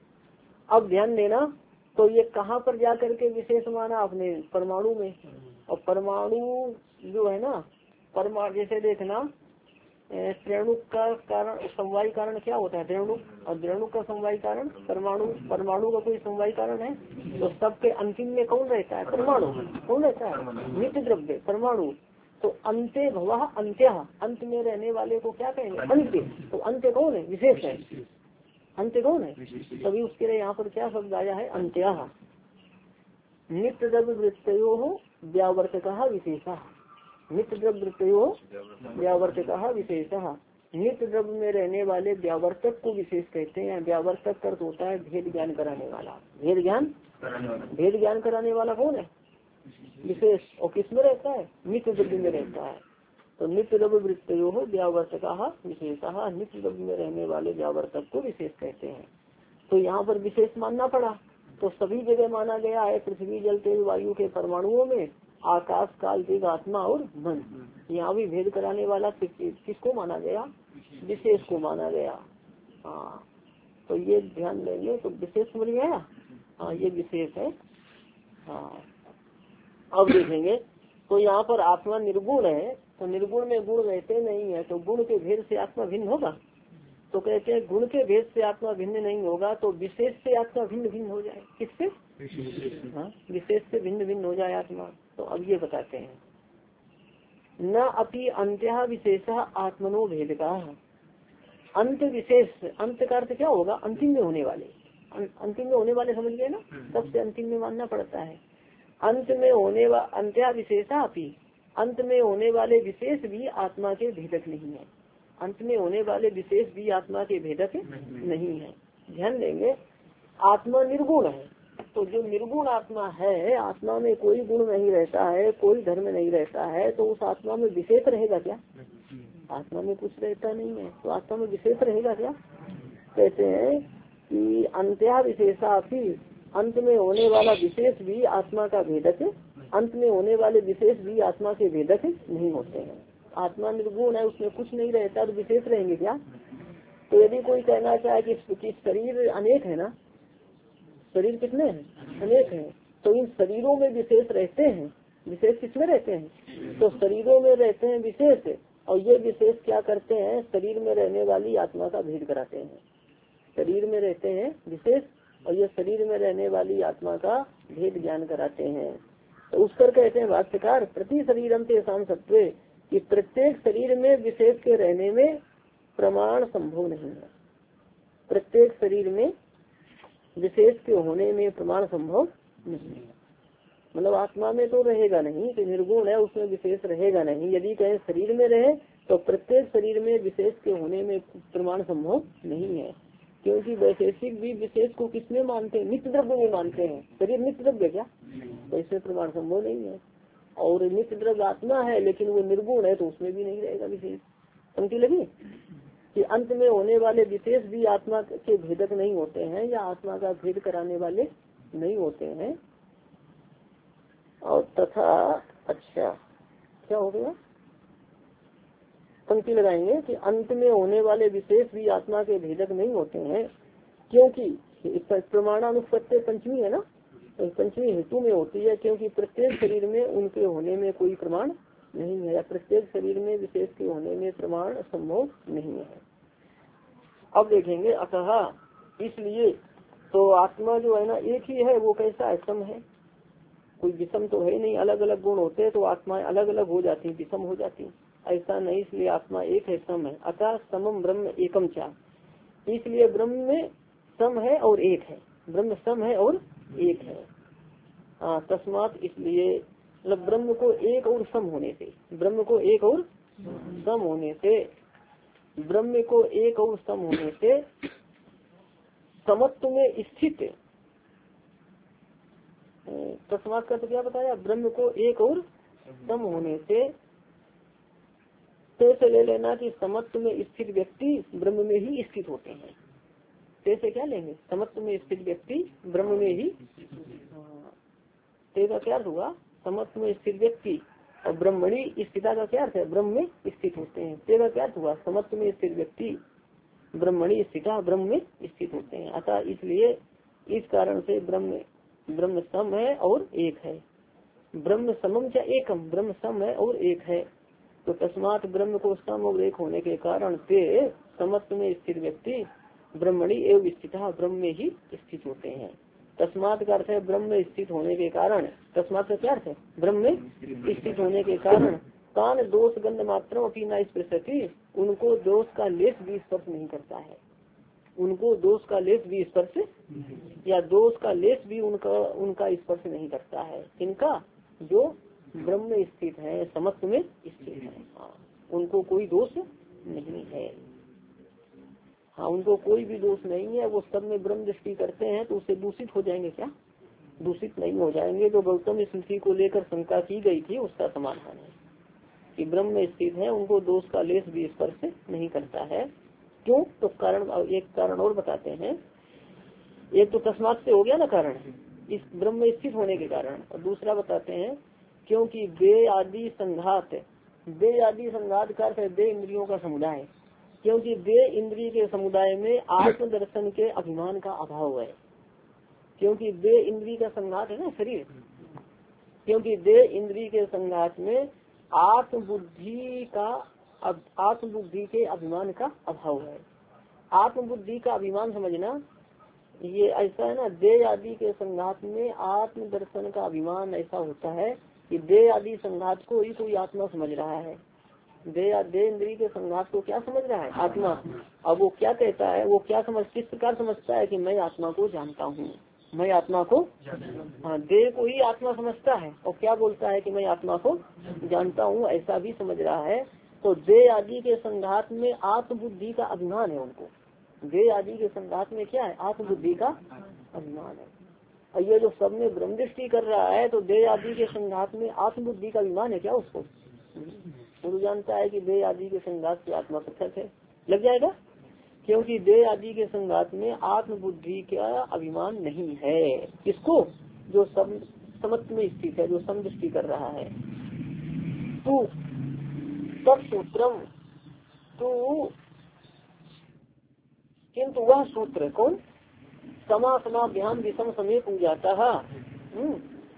A: अब ध्यान देना, तो ये कहाँ पर जा करके विशेष माना आपने? परमाणु में। और परमाणु जो है ना, परमाणु जैसे देखना त्रेणुक का कारण समवायी कारण क्या होता है? त्रेणुक। और द्रेणुक का समवायी कारण परमाणु। परमाणु का कोई समवायी कारण है? तो सबके अंतिम में कौन रहता है? परमाणु। कौन रहता है? नित्य द्रव्य परमाणु। तो अंत्य भवा अंत्य, अंत में रहने वाले को क्या कहेंगे? अंत्य। तो अंत्य कौन है? विशेष है। अंत्य कौन है? तभी उसके लिए यहाँ पर क्या शब्द आया है? अंत्य। नित्य द्रव्य वृत्तयो व्यावर्तक विशेषा, नित्य द्रव्य वृत्तयो व्यावर्तक विशेषा, नित्य द्रव्य में रहने वाले व्यावर्तक को विशेष कहते हैं। व्यावर्तक का अर्थ होता है भेद ज्ञान कराने वाला, भेद ज्ञान भेद ज्ञान कराने वाला कौन है? विशेष। और किसमें रहता है? नित्य द्रव्य में रहता है। तो नित्य द्रव्य वृत्तयो व्यावर्तक विशेषा, नित्य द्रव्य में रहने वाले व्यावर्तक को विशेष कहते हैं। तो यहाँ पर विशेष मानना पड़ा। तो सभी जगह माना गया है, पृथ्वी जल तेज वायु के परमाणुओं में आकाश काल तेज आत्मा और मन। यहाँ भी भेद कराने वाला किसको माना गया? विशेष को माना गया। हाँ, तो ये ध्यान देंगे। तो विशेष समझ गया। हाँ, ये विशेष है। हाँ, अब देखेंगे तो यहाँ पर आत्मा निर्गुण है, तो निर्गुण में गुण रहते नहीं है, तो गुण के भेद से आत्मा भिन्न होगा। तो कहते हैं गुण के भेद से आत्मा भिन्न नहीं होगा, तो विशेष से आत्मा भिन्न भिन्न हो जाए। किससे? हाँ, विशेष से भिन्न भिन्न हो जाए आत्मा। तो अब ये बताते हैं, न अपि अंत्य विशेषा आत्मनो भेद का। अंत विशेष, अंत का अर्थ क्या होगा? अंतिम में होने वाले, अंतिम में होने वाले समझ गए ना, सबसे अंतिम में मानना पड़ता है। अंत में होने वा अंत्या विशेषा अपि, अंत में होने वाले विशेष भी आत्मा के भेदक नहीं है। अंत में होने वाले विशेष भी आत्मा के भेदक नहीं है। ध्यान देंगे, आत्मा निर्गुण है, तो जो निर्गुण आत्मा है, आत्मा में कोई गुण नहीं रहता है, कोई धर्म नहीं रहता है, तो उस आत्मा में विशेष रहेगा क्या? आत्मा में कुछ रहता नहीं है, तो आत्मा में विशेष रहेगा क्या? कहते हैं कि अंत्या विशेषा अपि, अंत में होने वाला विशेष भी आत्मा का भेदक, अंत में होने वाले विशेष भी आत्मा के भेदक नहीं होते हैं। आत्मा निर्गुण है, उसमें कुछ नहीं रहता, तो विशेष रहेंगे क्या? तो यदि कोई कहना चाहे कि, कि शरीर अनेक है ना, शरीर कितने हैं? अनेक हैं, तो इन शरीरों में विशेष रहते हैं। विशेष किसमें रहते हैं? तो शरीरों में रहते हैं विशेष, और ये विशेष क्या करते हैं? शरीर में रहने वाली आत्मा का भेद कराते हैं। शरीर में रहते हैं विशेष, और ये शरीर में रहने वाली आत्मा का भेद ज्ञान कराते हैं। तो उस पर कहते हैं भाष्यकार, प्रति शरीरम तेषां सत्वे, कि प्रत्येक शरीर में विशेष के रहने में प्रमाण संभव नहीं है। प्रत्येक शरीर में विशेष के होने में प्रमाण संभव नहीं है। मतलब आत्मा में तो रहेगा नहीं, कि निर्गुण है उसमें विशेष रहेगा नहीं। यदि कहें शरीर में रहे, तो प्रत्येक शरीर में विशेष के होने में प्रमाण संभव नहीं है, क्योंकि वैशेषिक भी विशेष को किसमें मानते हैं? नित्य द्रव्य में मानते हैं। शरीर नित्य द्रव्य क्या? तो इसमें प्रमाण संभव नहीं है। और नित्य द्रव्य आत्मा है, लेकिन वो निर्गुण है, तो उसमें भी नहीं रहेगा विशेष। समझी लगी कि अंत में होने वाले विशेष भी आत्मा के भेदक नहीं होते हैं, या आत्मा का भेद कराने वाले नहीं होते हैं। और तथा, अच्छा क्या हो गया? पंक्ति लगाएंगे कि अंत में होने वाले विशेष भी आत्मा के भेदक नहीं होते हैं, क्योंकि प्रमाणानुपत्ति पंचमी है ना, तो पंचमी हेतु में होती है, क्योंकि प्रत्येक शरीर में उनके होने में कोई प्रमाण नहीं है, या प्रत्येक शरीर में विशेष के होने में प्रमाण संभव नहीं है। अब देखेंगे, अतः इसलिए तो आत्मा जो है ना एक ही है, वो कैसा है? सम है, कोई विषम तो है नहीं। अलग अलग गुण होते तो आत्माएं अलग अलग हो जाती, विषम हो जाती, ऐसा नहीं। इसलिए आत्मा एक है, सम है। अतः समम ब्रह्म एकम चा, इसलिए ब्रह्म में सम है और एक है, ब्रह्म सम है और एक है। हाँ, तस्मात, इसलिए मतलब ब्रह्म को एक और सम होने से, ब्रह्म को एक और सम होने से, ब्रह्म को एक और सम होने से समत्व में स्थित, तस्मात का तो क्या बताया? ब्रह्म को एक और सम होने से, से ले लेना कि समत्व में स्थित व्यक्ति ब्रह्म में ही स्थित होते हैं। से क्या लेंगे? समत्व में स्थित व्यक्ति ब्रह्म में ही, ते का क्या अर्थ हुआ? समत्व में स्थित व्यक्ति, और ब्रह्मणी स्थिता का क्या अर्थ है? ब्रह्म में स्थित होते हैं। ते का क्या अर्थ हुआ? समत्व में स्थित व्यक्ति ब्रह्मणी स्थिता, ब्रह्म में स्थित होते हैं। अतः इसलिए इस कारण से ब्रह्म ब्रह्म सम है और एक है। ब्रह्म समम क्या एकम, ब्रह्म सम है और एक है। तो तस्मात ब्रह्म को सम और एक होने के कारण से समत्व में स्थित व्यक्ति ब्रह्मणी एवं स्थिता, ब्रह्म में ही स्थित होते हैं। तस्मात का अर्थ है ब्रह्म में स्थित होने के कारण, तस्मात का क्या अर्थ है? ब्रह्म में स्थित होने के कारण कान दोष गंध मात्र अपनी न स्पृशति, उनको दोष का लेस भी स्पर्श नहीं करता है। उनको दोष का लेस भी स्पर्श या दोष का लेस भी उनका उनका स्पर्श नहीं करता है। इनका जो ब्रह्म में स्थित है, समस्त में स्थित है, हाँ उनको कोई दोष नहीं है। हाँ उनको कोई भी दोष नहीं है, वो सब में ब्रह्म दृष्टि करते हैं तो उससे दूषित हो जाएंगे क्या? दूषित नहीं हो जाएंगे। तो गौतम स्मृति को लेकर शंका की गई थी उसका समाधान है कि ब्रह्म में स्थित है, उनको दोष का लेस भी स्पर्श नहीं करता है। क्यों? तो कारण एक कारण और बताते हैं। एक तो तस्मात से हो गया ना कारण, इस ब्रह्म में स्थित होने के कारण, और दूसरा बताते हैं क्योंकि वे आदि संघात, वे आदि संघात का अर्थ है वे इंद्रियों का समुदाय, क्योंकि वे इंद्रिय के समुदाय में आत्म दर्शन के अभिमान का अभाव है। क्योंकि वे इंद्रिय का संघात है ना शरीर, क्योंकि वे इंद्रिय के संघात में आत्म बुद्धि का आत्म बुद्धि के अभिमान का अभाव है। आत्म बुद्धि का अभिमान समझना ये ऐसा है ना, देह आदि के संघात में आत्म दर्शन का अभिमान ऐसा होता है कि देह आदि संघात को ही कोई आत्मा समझ रहा है। देह देह इंद्रिय के संघात को क्या समझ रहा है? आत्मा। अब वो क्या कहता है, वो क्या समझ किस प्रकार समझता है कि मैं आत्मा को जानता हूँ, मैं आत्मा को, हाँ देह को ही आत्मा समझता है और क्या बोलता है कि मैं आत्मा को जानता हूँ, ऐसा भी समझ रहा है। तो देह आदि के संघात में आत्मबुद्धि का अभिमान है उनको। देह आदि के संघात में क्या है? आत्मबुद्धि का अभिमान है। और ये जो सब में ब्रह्म दृष्टि कर रहा है तो देह आदि के संघात में आत्मबुद्धि का अभिमान है क्या उसको? वो जानता है कि देह आदि के संघात से आत्मा पृथक है, लग जाएगा। क्योंकि देह आदि के संघात में आत्मबुद्धि का अभिमान नहीं है। किसको? जो सम समत्व में स्थित है, जो समदृष्टि कर रहा है। तू तत्सूत्रम, तो किंतु वह सूत्र कौन? समा समाभ्याम विषम समय पूजाता है।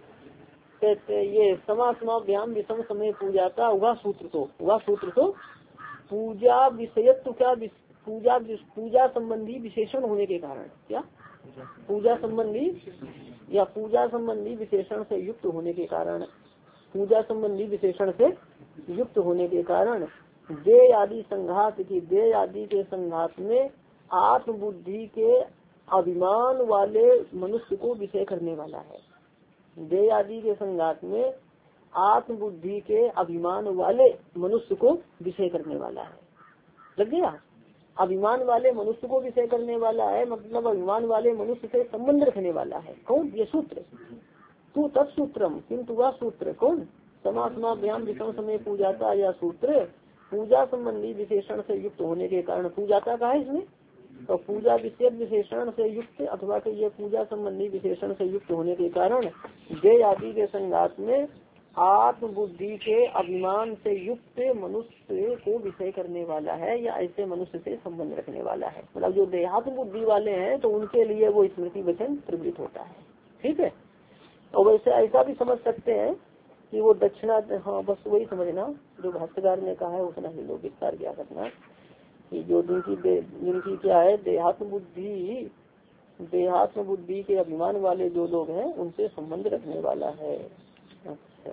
A: ये समा समाभ्याम विषम समय पूजाता वह सूत्र तो वह सूत्र तो पूजा विषयत्व क्या पूजा पूजा संबंधी विशेषण होने के कारण, क्या पूजा संबंधी या पूजा संबंधी विशेषण से युक्त होने के कारण, पूजा संबंधी विशेषण से युक्त होने के कारण देह आदि संघात की देह आदि के संघात में आत्मबुद्धि के अभिमान वाले मनुष्य को विषय करने वाला है। देह आदि के संघात में आत्मबुद्धि के अभिमान वाले मनुष्य को विषय करने वाला है। लग गया? अभिमान वाले मनुष्य को विषय करने वाला है, मतलब अभिमान वाले मनुष्य से संबंध रखने वाला है। कौन? ये सूत्र। तू तत्सूत्रम, किंतु वह सूत्र कौन? समासमाभ्याम विषम समय पूजाता, या सूत्र पूजा संबंधी विशेषण से युक्त होने के कारण, पूजाता का है इसमें तो पूजा विशेष विशेषण से युक्त अथवा कि ये पूजा संबंधी विशेषण से युक्त होने के कारण देह आदि के संघात में आत्मबुद्धि के अभिमान से युक्त मनुष्य को विषय करने वाला है, या ऐसे मनुष्य से संबंध रखने वाला है। मतलब जो देहात्म बुद्धि वाले हैं तो उनके लिए वो स्मृति वचन प्रवृत्त होता है। ठीक है। और वैसे ऐसा भी समझ सकते हैं कि वो दक्षिणा, हाँ बस वही समझना जो भाष्यकार ने कहा है उतना ही लोग विस्तार क्या करना कि जो जिनकी जिनकी क्या है देहात्म बुद्धि देहात्म बुद्धि के अभिमान वाले जो लोग हैं उनसे संबंध रखने वाला है। अच्छा,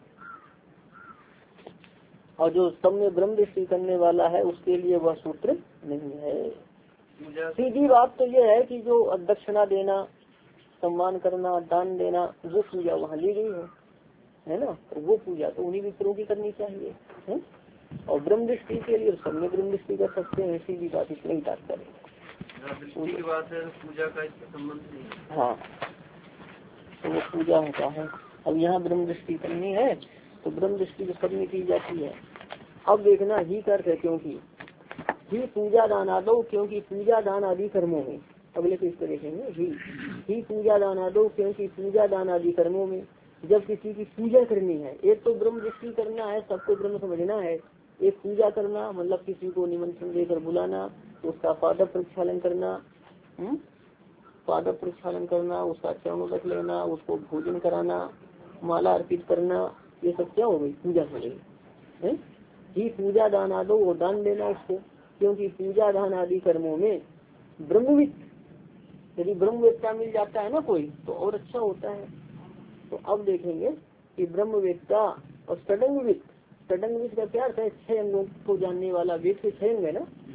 A: और जो सब में ब्रह्म दृष्टि करने वाला है उसके लिए वह सूत्र नहीं है। सीधी बात तो यह है कि जो दक्षिणा देना, सम्मान करना, दान देना, वो पूजा वहाँ ली गई है, है ना। तो वो पूजा तो उन्हीं मित्रों की करनी चाहिए है? और ब्रह्म दृष्टि के लिए सब में ब्रह्म दृष्टि कर सकते हैं। सीधी बात इतना ही तात्पर्य बात है, पूजा का संबंध नहीं। हाँ, तो वो पूजा होता है। अब यहाँ ब्रह्म दृष्टि करनी है तो ब्रह्म दृष्टि सब में की जाती है। अब देखना ही कर है, क्योंकि ही पूजा दान आदो, क्योंकि पूजा दान आदि कर्मों में, अगले को इसको देखेंगे, ही ही पूजा दान आदो, क्योंकि पूजा दान आदि कर्मों में जब किसी की पूजा करनी है, एक तो ब्रह्म दृष्टि करना है, सबको ब्रह्म समझना है, एक पूजा करना मतलब किसी को निमंत्रण देकर बुलाना, उसका पादप प्रक्षालन करना, हम्म पादप प्रक्षालन करना, उसका चरणोदक लेना, उसको भोजन कराना, माला अर्पित करना, ये सब क्या हो गई? पूजा हो गई। ही पूजा दान आदो, वो दान देना उसको, क्योंकि पूजा दान आदि कर्मों में ब्रह्मविद, यदि ब्रह्मवेत्ता मिल जाता है ना कोई तो और अच्छा होता है। तो अब देखेंगे कि ब्रह्मवेत्ता और षडंगविद, षडंगविद का क्या अर्थ है? छह अंगों को जानने वाला। वेद के छह अंग है ना,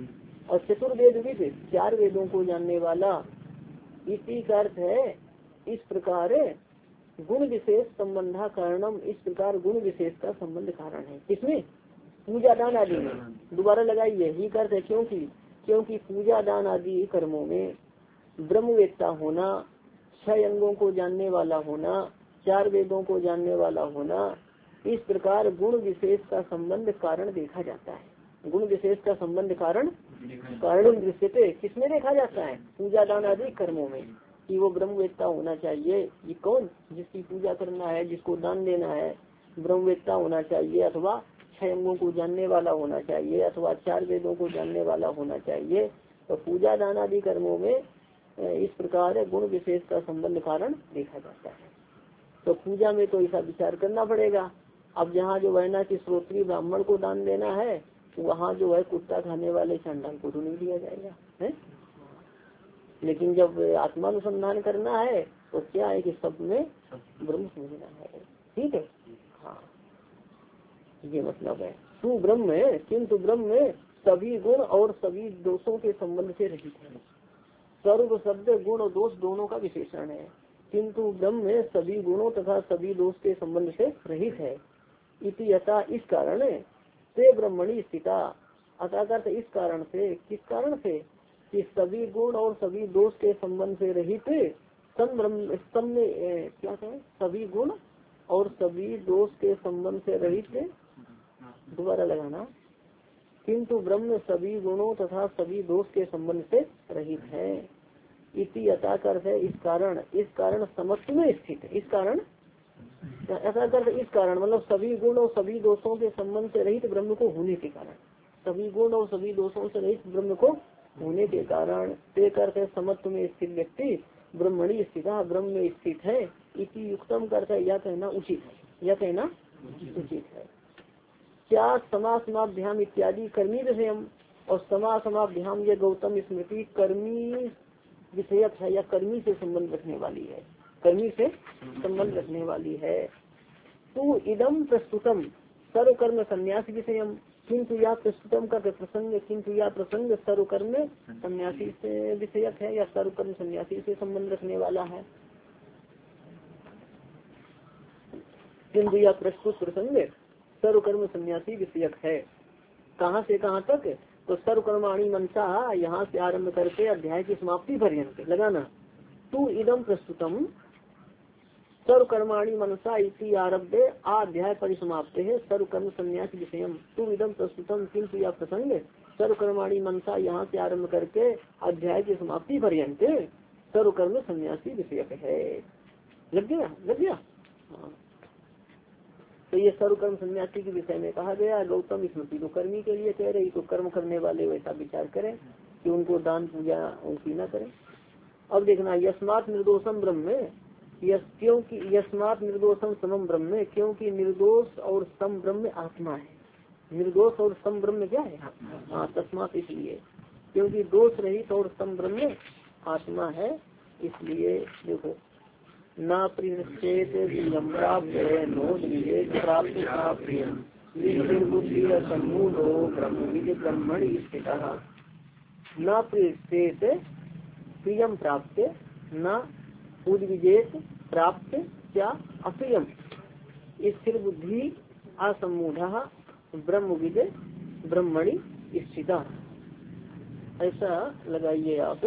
A: और चतुर्वेद चार वेदों को जानने वाला। इसी का अर्थ है इस प्रकार गुण विशेष संबंधा कारणम, इस प्रकार गुण विशेष का संबंध कारण है। किसमें? पूजा दान आदि में। दोबारा लगाइए, ही का अर्थ है क्योंकि क्योंकि पूजा दान आदि कर्मों में ब्रह्मवेत्ता होना, छह अंगों को जानने वाला होना, चार वेदों को जानने वाला होना, इस प्रकार गुण विशेष का संबंध कारण देखा जाता है। गुण विशेष का संबंध कारण कारण दृश्यते किसमें देखा जाता है? पूजा दान आदि कर्मों में, कि वो ब्रह्मवेत्ता होना चाहिए। ये कौन? जिसकी पूजा करना है, जिसको दान देना है, ब्रह्मवेत्ता होना चाहिए, अथवा छह अंगों को जानने वाला होना चाहिए, अथवा चार वेदों को जानने वाला होना चाहिए। तो पूजा दान आदि कर्मों में इस प्रकार गुण विशेष का संबंध कारण देखा जाता है। तो पूजा में तो ऐसा विचार करना पड़ेगा। अब जहाँ जो है ना कि श्रोत्री ब्राह्मण को दान देना है, वहाँ जो है कुत्ता खाने वाले चांडाल को तो नहीं दिया जाएगा है। लेकिन जब आत्मानुसंधान करना है तो क्या है कि सब में ब्रह्म समझना है। ठीक है, हाँ ये मतलब है। तू ब्रह्म है, किंतु ब्रह्म में सभी गुण और सभी दोषों के संबंध से रहित है। सर्व शब्द गुण और दोष दोनों का विशेषण है, किंतु ब्रह्म में सभी गुणों तथा सभी दोष के संबंध से रहित है। इति यथा, इस कारण से ब्रह्मणि स्थिता, अतः इस कारण से, किस कारण से? कि सभी गुण और सभी दोष के संबंध से रहित सम ब्रह्म सम में क्या कहें, सभी गुण और सभी दोष के संबंध से रहित, दोबारा लगाना, किंतु ब्रह्म सभी गुणों तथा सभी दोष के संबंध से रहित है। इति यथा अर्थ है इस कारण, इस कारण समत्व में स्थित है। इस कारण ऐसा कर इस कारण मतलब सभी गुण और सभी दोषों के संबंध से रहित ब्रह्म को होने के कारण, सभी गुण और सभी दोषों से रहित ब्रह्म को होने के कारण ते करते समत्व में स्थित व्यक्ति ब्रह्मणी स्थित ब्रह्म में स्थित है। इति युक्तम करता यह कहना उचित है, यह कहना उचित है। क्या समासमाभ्याम इत्यादि कर्मी विषयम, और समासमाभ्याम ये गौतम स्मृति कर्मी विषयक है या कर्मी से संबंध रखने वाली है, कर्मी से संबंध रखने वाली है। तू इदम प्रस्तुतम सर्वकर्म संन्यास विषयम, किंतु यह प्रस्तुतम का प्रसंग, किंतु यह प्रसंग सर्वकर्म सन्यासी से विषयक है या सर्वकर्म सन्यासी से संबंध रखने वाला है। किंतु यह प्रस्तुत प्रसंग सर्वकर्म सन्यासी विषयक है। कहाँ से कहाँ तक? तो सर्वकर्माणी मनसा, यहाँ से आरंभ करके अध्याय की समाप्ति पर्यंत लगाना। तू इदम प्रस्तुतम सर्वकर्माणी मनसा इति आरभ्य अध्याय परिसमाप्त है सर्वकर्म संन्यास विषयम। तू इदम प्रस्तुतम, किंतु यह प्रसंग सर्वकर्माणी मनसा, यहाँ से आरंभ करके अध्याय की समाप्ति पर्यंत सर्वकर्म सन्यासी विषयक है। लग गया लग गया हाँ। तो ये सर्वकर्म सन्यासी के विषय में कहा गया। गौतम स्मृति तो कर्मी के लिए कह रही, तो कर्म करने वाले वैसा विचार करें कि उनको दान पूजा उनकी न करें। अब देखना, यस्मात् निर्दोषम ब्रह्म, यस क्योंकि यस्मात् निर्दोषम समम ब्रह्म, क्योंकि निर्दोष और सम ब्रह्म आत्मा है। निर्दोष और सम ब्रह्म क्या है? हाँ, तस्मात् इसलिए, क्योंकि दोष रहित और सम ब्रह्म आत्मा है। इसलिए देखो, न प्रियश्चेत प्राप्त प्राप्त सम्मूढ़ो ब्रह्मविद ब्रह्मणि स्थितः। न प्रियश्चेत प्रियम प्राप्त, न उद्विजेत प्राप्त क्या अप्रियम, स्थिर बुद्धि असमूढ़ ब्रह्मविद ब्रह्मणि स्थितः। ऐसा लगाइए आप,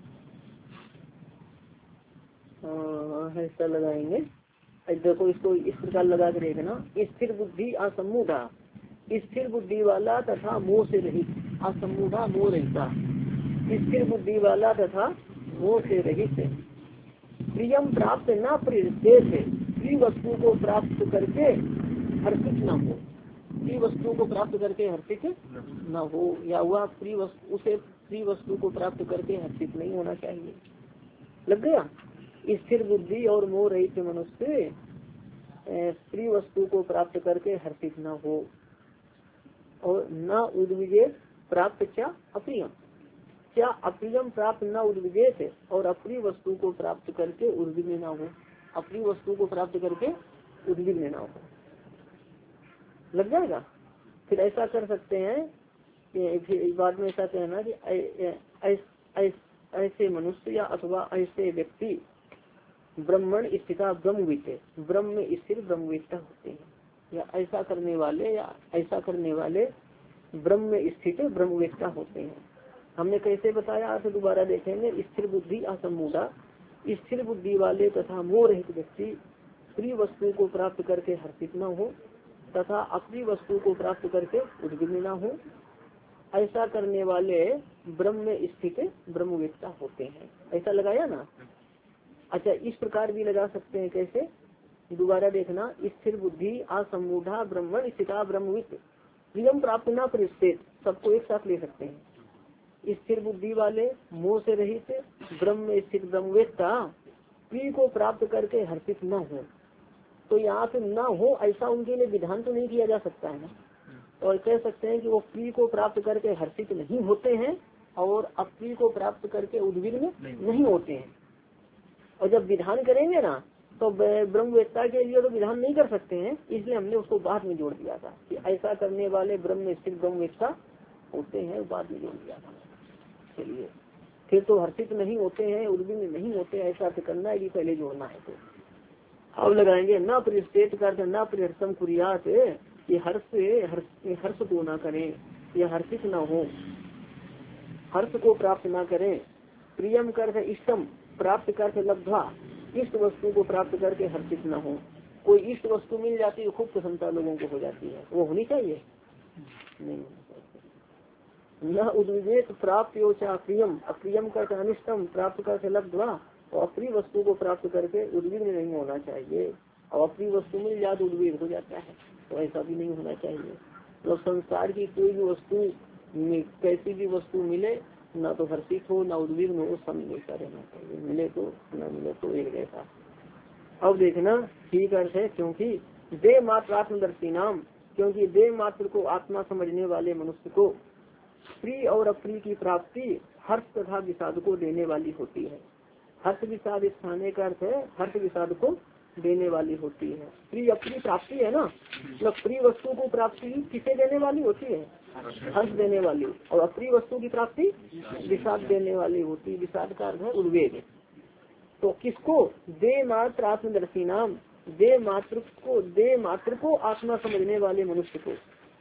A: ऐसा लगाएंगे। देखो इसको इस प्रकार लगा कर देखना, स्थिर बुद्धि असमूढ़ा, स्थिर बुद्धि वाला तथा मोह से रहित, असमूढ़ा मोह रहता, स्थिर बुद्धि वाला तथा मोह से रहित, प्रियम प्राप्त न प्रिय, प्रिय वस्तु को प्राप्त करके हर्षित न हो, प्रिय वस्तु को प्राप्त करके हर्षित न हो, या वह प्रिय वस्तु उसे प्रिय वस्तु को प्राप्त करके हर्षित नहीं होना चाहिए। लग गया। स्थिर बुद्धि और मोह रहित मनुष्य प्रिय वस्तु को प्राप्त करके हर्षित न हो, और न उद्विजेत प्राप्त क्या अप्रियम, क्या अप्रियम प्राप्त न उद्विजेत, और अप्रिय वस्तु को प्राप्त करके उद्विग्न न हो, अप्रिय वस्तु को प्राप्त करके उद्विग्न न हो। लग जाएगा। फिर ऐसा कर सकते हैं बाद में ऐसा कहना कि ऐसे मनुष्य या अथवा ऐसे व्यक्ति ब्रह्मण स्थिता ब्रह्मविद, ब्रह्म में स्थिर ब्रह्मविद्ता होते हैं, या ऐसा करने वाले या ऐसा करने वाले ब्रह्म में स्थित ब्रह्मविद्ता होते हैं। हमने कैसे बताया अर्थ दोबारा देखेंगे। स्थिर बुद्धि असम्मूढ़ा, स्थिर बुद्धि वाले तथा मोह रहित व्यक्ति प्रिय वस्तु को प्राप्त करके हर्षित न हो तथा अप्रिय वस्तु को प्राप्त करके उद्विग्न न हो, ऐसा करने वाले ब्रह्म में स्थित ब्रह्मविद्ता होते हैं। ऐसा लगाया ना। अच्छा, इस प्रकार भी लगा सकते हैं। कैसे? दोबारा देखना। स्थिर बुद्धि असम्मूढ़ा ब्रह्मण स्थिता ब्रह्मविद प्रियम प्राप्त न परिस्थित, सबको एक साथ ले सकते हैं। स्थिर बुद्धि वाले मोह से रहित ब्रह्म में स्थित ब्रह्मवेत्ता प्रिय को प्राप्त करके हर्षित न हो। तो यहाँ पे न हो ऐसा उनके लिए विधान तो नहीं किया जा सकता है ना। और कह सकते हैं कि वो प्रिय को प्राप्त करके हर्षित नहीं होते हैं और अप्रिय को प्राप्त करके उद्विग्न नहीं होते हैं। और जब विधान करेंगे ना तो ब्रह्मवेत्ता के लिए तो विधान नहीं कर सकते हैं, इसलिए हमने उसको बाद में जोड़ दिया था कि ऐसा करने वाले ब्रह्म में स्थित ब्रह्मवेत्ता होते हैं, बाद में जोड़ दिया था। चलिए, फिर तो हर्षित नहीं होते हैं, उद्विग्न नहीं होते, ऐसा तो करना है कि पहले जोड़ना है। तो अब लगाएंगे न परिस्थित कर न परिहर्षम कुरियात, ये हर्ष हर्ष को ना करें या हर्षित न हो, हर्ष को प्राप्त ना करें। प्रियम कर इष्टम प्राप्त करके लब्धा, इष्ट वस्तु को प्राप्त करके हर्षित न हो। कोई इष्ट वस्तु मिल जाती है, खूब प्रसन्नता लोगों को हो जाती है, वो होनी चाहिए नहीं। न उद्विवेक प्राप्त यो चा प्रियम, अप्रियम करके अनिष्टम प्राप्त करके लब्धवा, और अप्रिय वस्तु को प्राप्त करके उद्विग्न नहीं होना चाहिए। और अप्रिय वस्तु मिल जाए तो उद्विग्न हो जाता है, तो ऐसा भी नहीं होना चाहिए। तो संसार की कोई भी वस्तु कैसी भी वस्तु मिले, ना तो हर्षित हो ना उद्विग्न हो, समझ रहना चाहिए। मिले तो न मिले तो एक जैसा। अब देखना ठीक अर्थ है, क्योंकि देह मात्र आत्मदर्शी नाम, क्योंकि देह मात्र को आत्मा समझने वाले मनुष्य को प्रिय और अप्रिय की प्राप्ति हर्ष तथा विषाद को देने वाली होती है। हर्ष विषाद स्थाने का अर्थ है हर्ष विषाद को देने वाली होती है। प्रिय अप्रिय प्राप्ति है ना, मतलब प्रिय वस्तु को प्राप्ति किसे देने वाली होती है? हर्ष देने वाली। और अप्रिय वस्तु की प्राप्ति विषाद देने वाली होती है। विषाद का अर्थ है उद्वेग। तो किसको? देह मात्र आत्मदर्शी नाम, देह मात्र को देह मात्र को आत्मा समझने वाले मनुष्य को,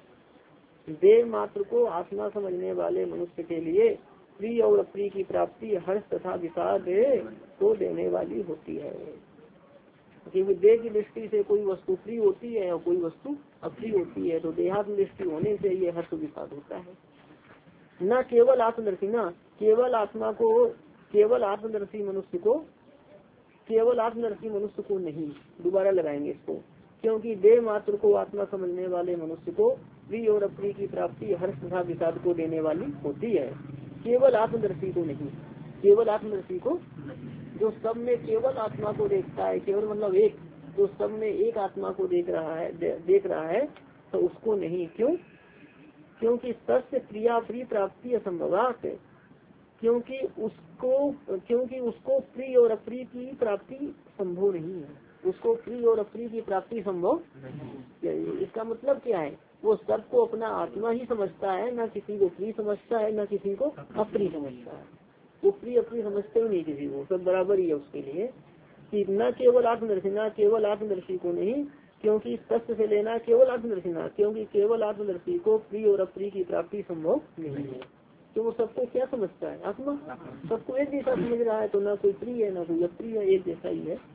A: देह मात्र को आत्मा समझने वाले मनुष्य के लिए प्रिय और अप्रिय की प्राप्ति हर्ष तथा विषाद को देने वाली होती है। क्योंकि देह की दृष्टि से कोई वस्तु प्रिय होती है और कोई वस्तु अप्रिय होती है, तो देहात्म दृष्टि होने से ये हर्ष विषाद होता है। न केवल आत्मदर्शी, न केवल आत्मा को, केवल आत्मदर्शी मनुष्य को, केवल आत्मदर्शी मनुष्य को नहीं, दोबारा लगाएंगे इसको, क्योंकि देह मात्र को आत्मा समझने वाले मनुष्य को प्रिय और अप्रिय की प्राप्ति हर्ष तथा विषाद को देने वाली होती है। केवल आत्मदर्शी को नहीं, केवल आत्मदर्शी को, जो सब में केवल आत्मा को देखता है, केवल मतलब एक, जो सब में एक आत्मा को देख रहा है दे, देख रहा है तो उसको नहीं। क्यों? क्योंकि सत्य प्रिया प्रिय प्राप्ति असंभवात, क्योंकि उसको क्योंकि उसको प्रिय और अप्रिय की प्राप्ति संभव नहीं है। उसको प्रिय और अप्रिय की प्राप्ति संभव नहीं। इसका मतलब क्या है? वो सबको अपना आत्मा ही समझता है, न किसी को प्रिय समझता है न किसी को अप्रिय समझता है। वो प्रिय अप्रिय समझते ही नहीं किसी को, सब बराबर ही है उसके लिए। कि न केवल आत्मदर्शी, न केवल आत्मदर्शी को नहीं, क्योंकि सत्य से लेना केवल आत्मदर्शी ना, क्योंकि केवल आत्मदर्शी को प्रिय और अप्रिय की प्राप्ति संभव नहीं है। तो वो सबको क्या समझता है? आत्मा। सबको एक जैसा समझ रहा है, तो ना कोई प्रिय है ना कोई अप्रिय है, एक जैसा ही है।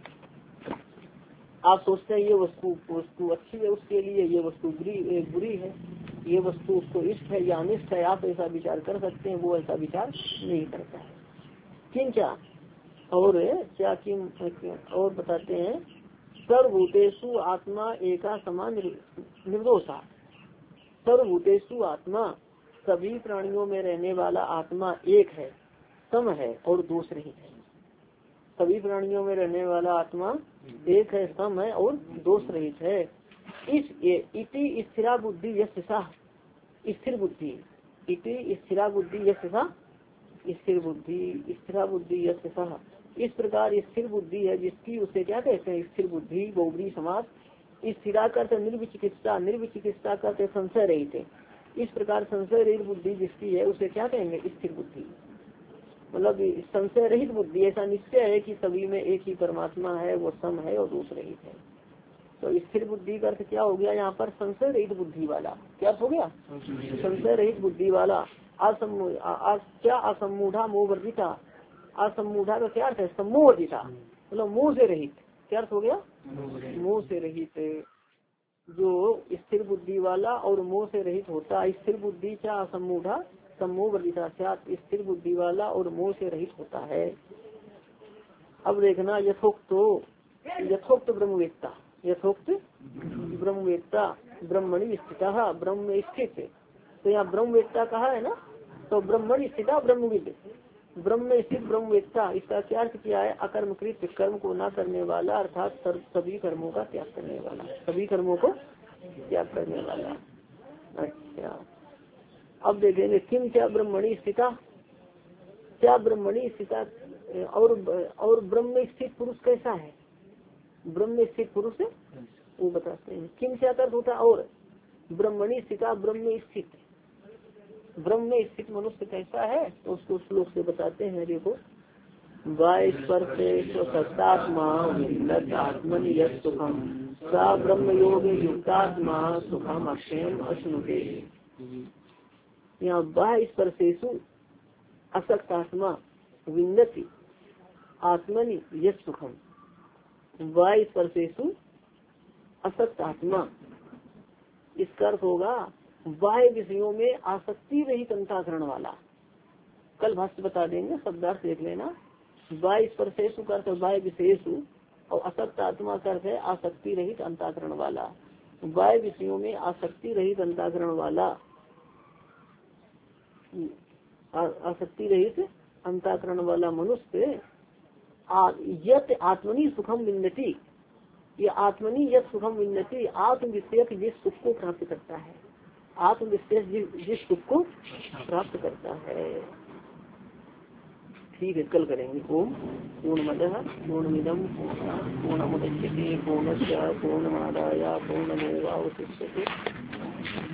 A: आप सोचते हैं ये वस्तु वस्तु अच्छी है उसके लिए, ये वस्तु बुरी बुरी है, ये वस्तु उसको इष्ट है या अनिष्ट है, आप ऐसा विचार कर सकते हैं। वो ऐसा विचार नहीं करता है। किन क्या और क्या किम और बताते हैं, सर्वभूतेषु आत्मा एका समान निर्दोषा। सर्वभूतेषु आत्मा, सभी प्राणियों में रहने वाला आत्मा एक है, सम है और दोष रहित है। सभी प्राणियों में रहने वाला आत्मा एक है, सम है और दोष रहित है। इस इति स्थिरा बुद्धि यशसा, स्थिर बुद्धि, इति स्थिरा बुद्धि यशसा, स्थिर बुद्धि, स्थिरा बुद्धि यशसा, इस प्रकार स्थिर बुद्धि है जिसकी, उसे क्या कहते हैं? स्थिर बुद्धि, बहुब्री समास। स्थिरा करते निर्विचिकित्सा, निर्विचिकित्सा करते संशय रहित, इस प्रकार संशय रहित बुद्धि जिसकी है उसे क्या कहेंगे? स्थिर बुद्धि। मतलब संशय रहित बुद्धि, ऐसा निश्चय है कि सभी में एक ही परमात्मा है, वो सम है और दोष रहित है। तो स्थिर बुद्धि का अर्थ क्या हो गया यहाँ पर? संशय रहित बुद्धि वाला। क्या हो गया? संशय रहित बुद्धि वाला। असमू क्या असमूढ़ा मोह वर्जिता। असमूढ़ा का क्या अर्थ है? सम्मोह वर्जिता, मतलब मोह से रहित। क्या अर्थ हो गया? मोह से रहित। जो स्थिर बुद्धि वाला और मोह से रहित होता है। स्थिर बुद्धि क्या असमूढ़ा सम्मोह वर्जिता, स्थिर बुद्धि वाला और मोह से रहित होता है। अब देखना यथोक्त यथोक्त ब्रह्मवेत्ता, यथोक्त ब्रह्मवेत्ता ब्रह्मणि स्थिता, ब्रह्म में स्थित। तो यहाँ ब्रह्मवेत्ता कहा है ना, तो ब्रह्मणि स्थिता ब्रह्मविद, ब्रह्म में स्थित ब्रह्मवेत्ता। इसका क्या अर्थ किया है? अकर्मकृत कर्म को ना करने वाला, अर्थात सभी कर्मों का त्याग करने वाला, सभी कर्मों को त्याग करने वाला। अच्छा, अब देखेंगे किम क्या ब्रह्मणि स्थिता, क्या ब्रह्मणि स्थिता। और और ब्रह्म में स्थित पुरुष कैसा है? ब्रह्म में स्थित पुरुष है वो बताते हैं। किम क्या अर्थ होता है? और ब्रह्मणि स्थिता, ब्रह्म में स्थित, ब्रह्म में स्थित मनुष्य कैसा है? तो उसको श्लोक से बताते हैं। देखो, वाय स्पर्शात्मा आत्मन यत् सुखम सा ब्रह्म योग युक्तात्मा सुखम अक्षयम अश्नुते। यहाँ बाह्य स्पर्शेषु असक्त आत्मा विन्दति आत्मनि यत् सुखम। वाय स्पर्शेषु असक्त आत्मा, इसका अर्थ होगा बाह्य विषयों में आसक्ति रहित अंतःकरण वाला। कल भाष्य बता देंगे, शब्दार्थ देख लेना। बाह्य स्पर्शेषु का अर्थ बाह्य विषयेषु और असक्त आत्मा का अर्थ है आसक्ति रहित अंतःकरण वाला। बाह्य विषयों में आसक्ति रहित अंतःकरण वाला, आसक्ति रहित अंतःकरण वाला मनुष्य यत आत्मनि सुखम विन्दति, ये आत्मनि यत सुखम विन्दति, आत्म विषयक जिस सुख को प्राप्त करता है, आत्म विशेष जिस सुख को प्राप्त करता है। ठीक है, कल करेंगे। ओम पूर्णमदः पूर्णमिदं पूर्णमुदच्यते पूर्णस्य पूर्णमादाय पूर्णमेवावशिष्यते।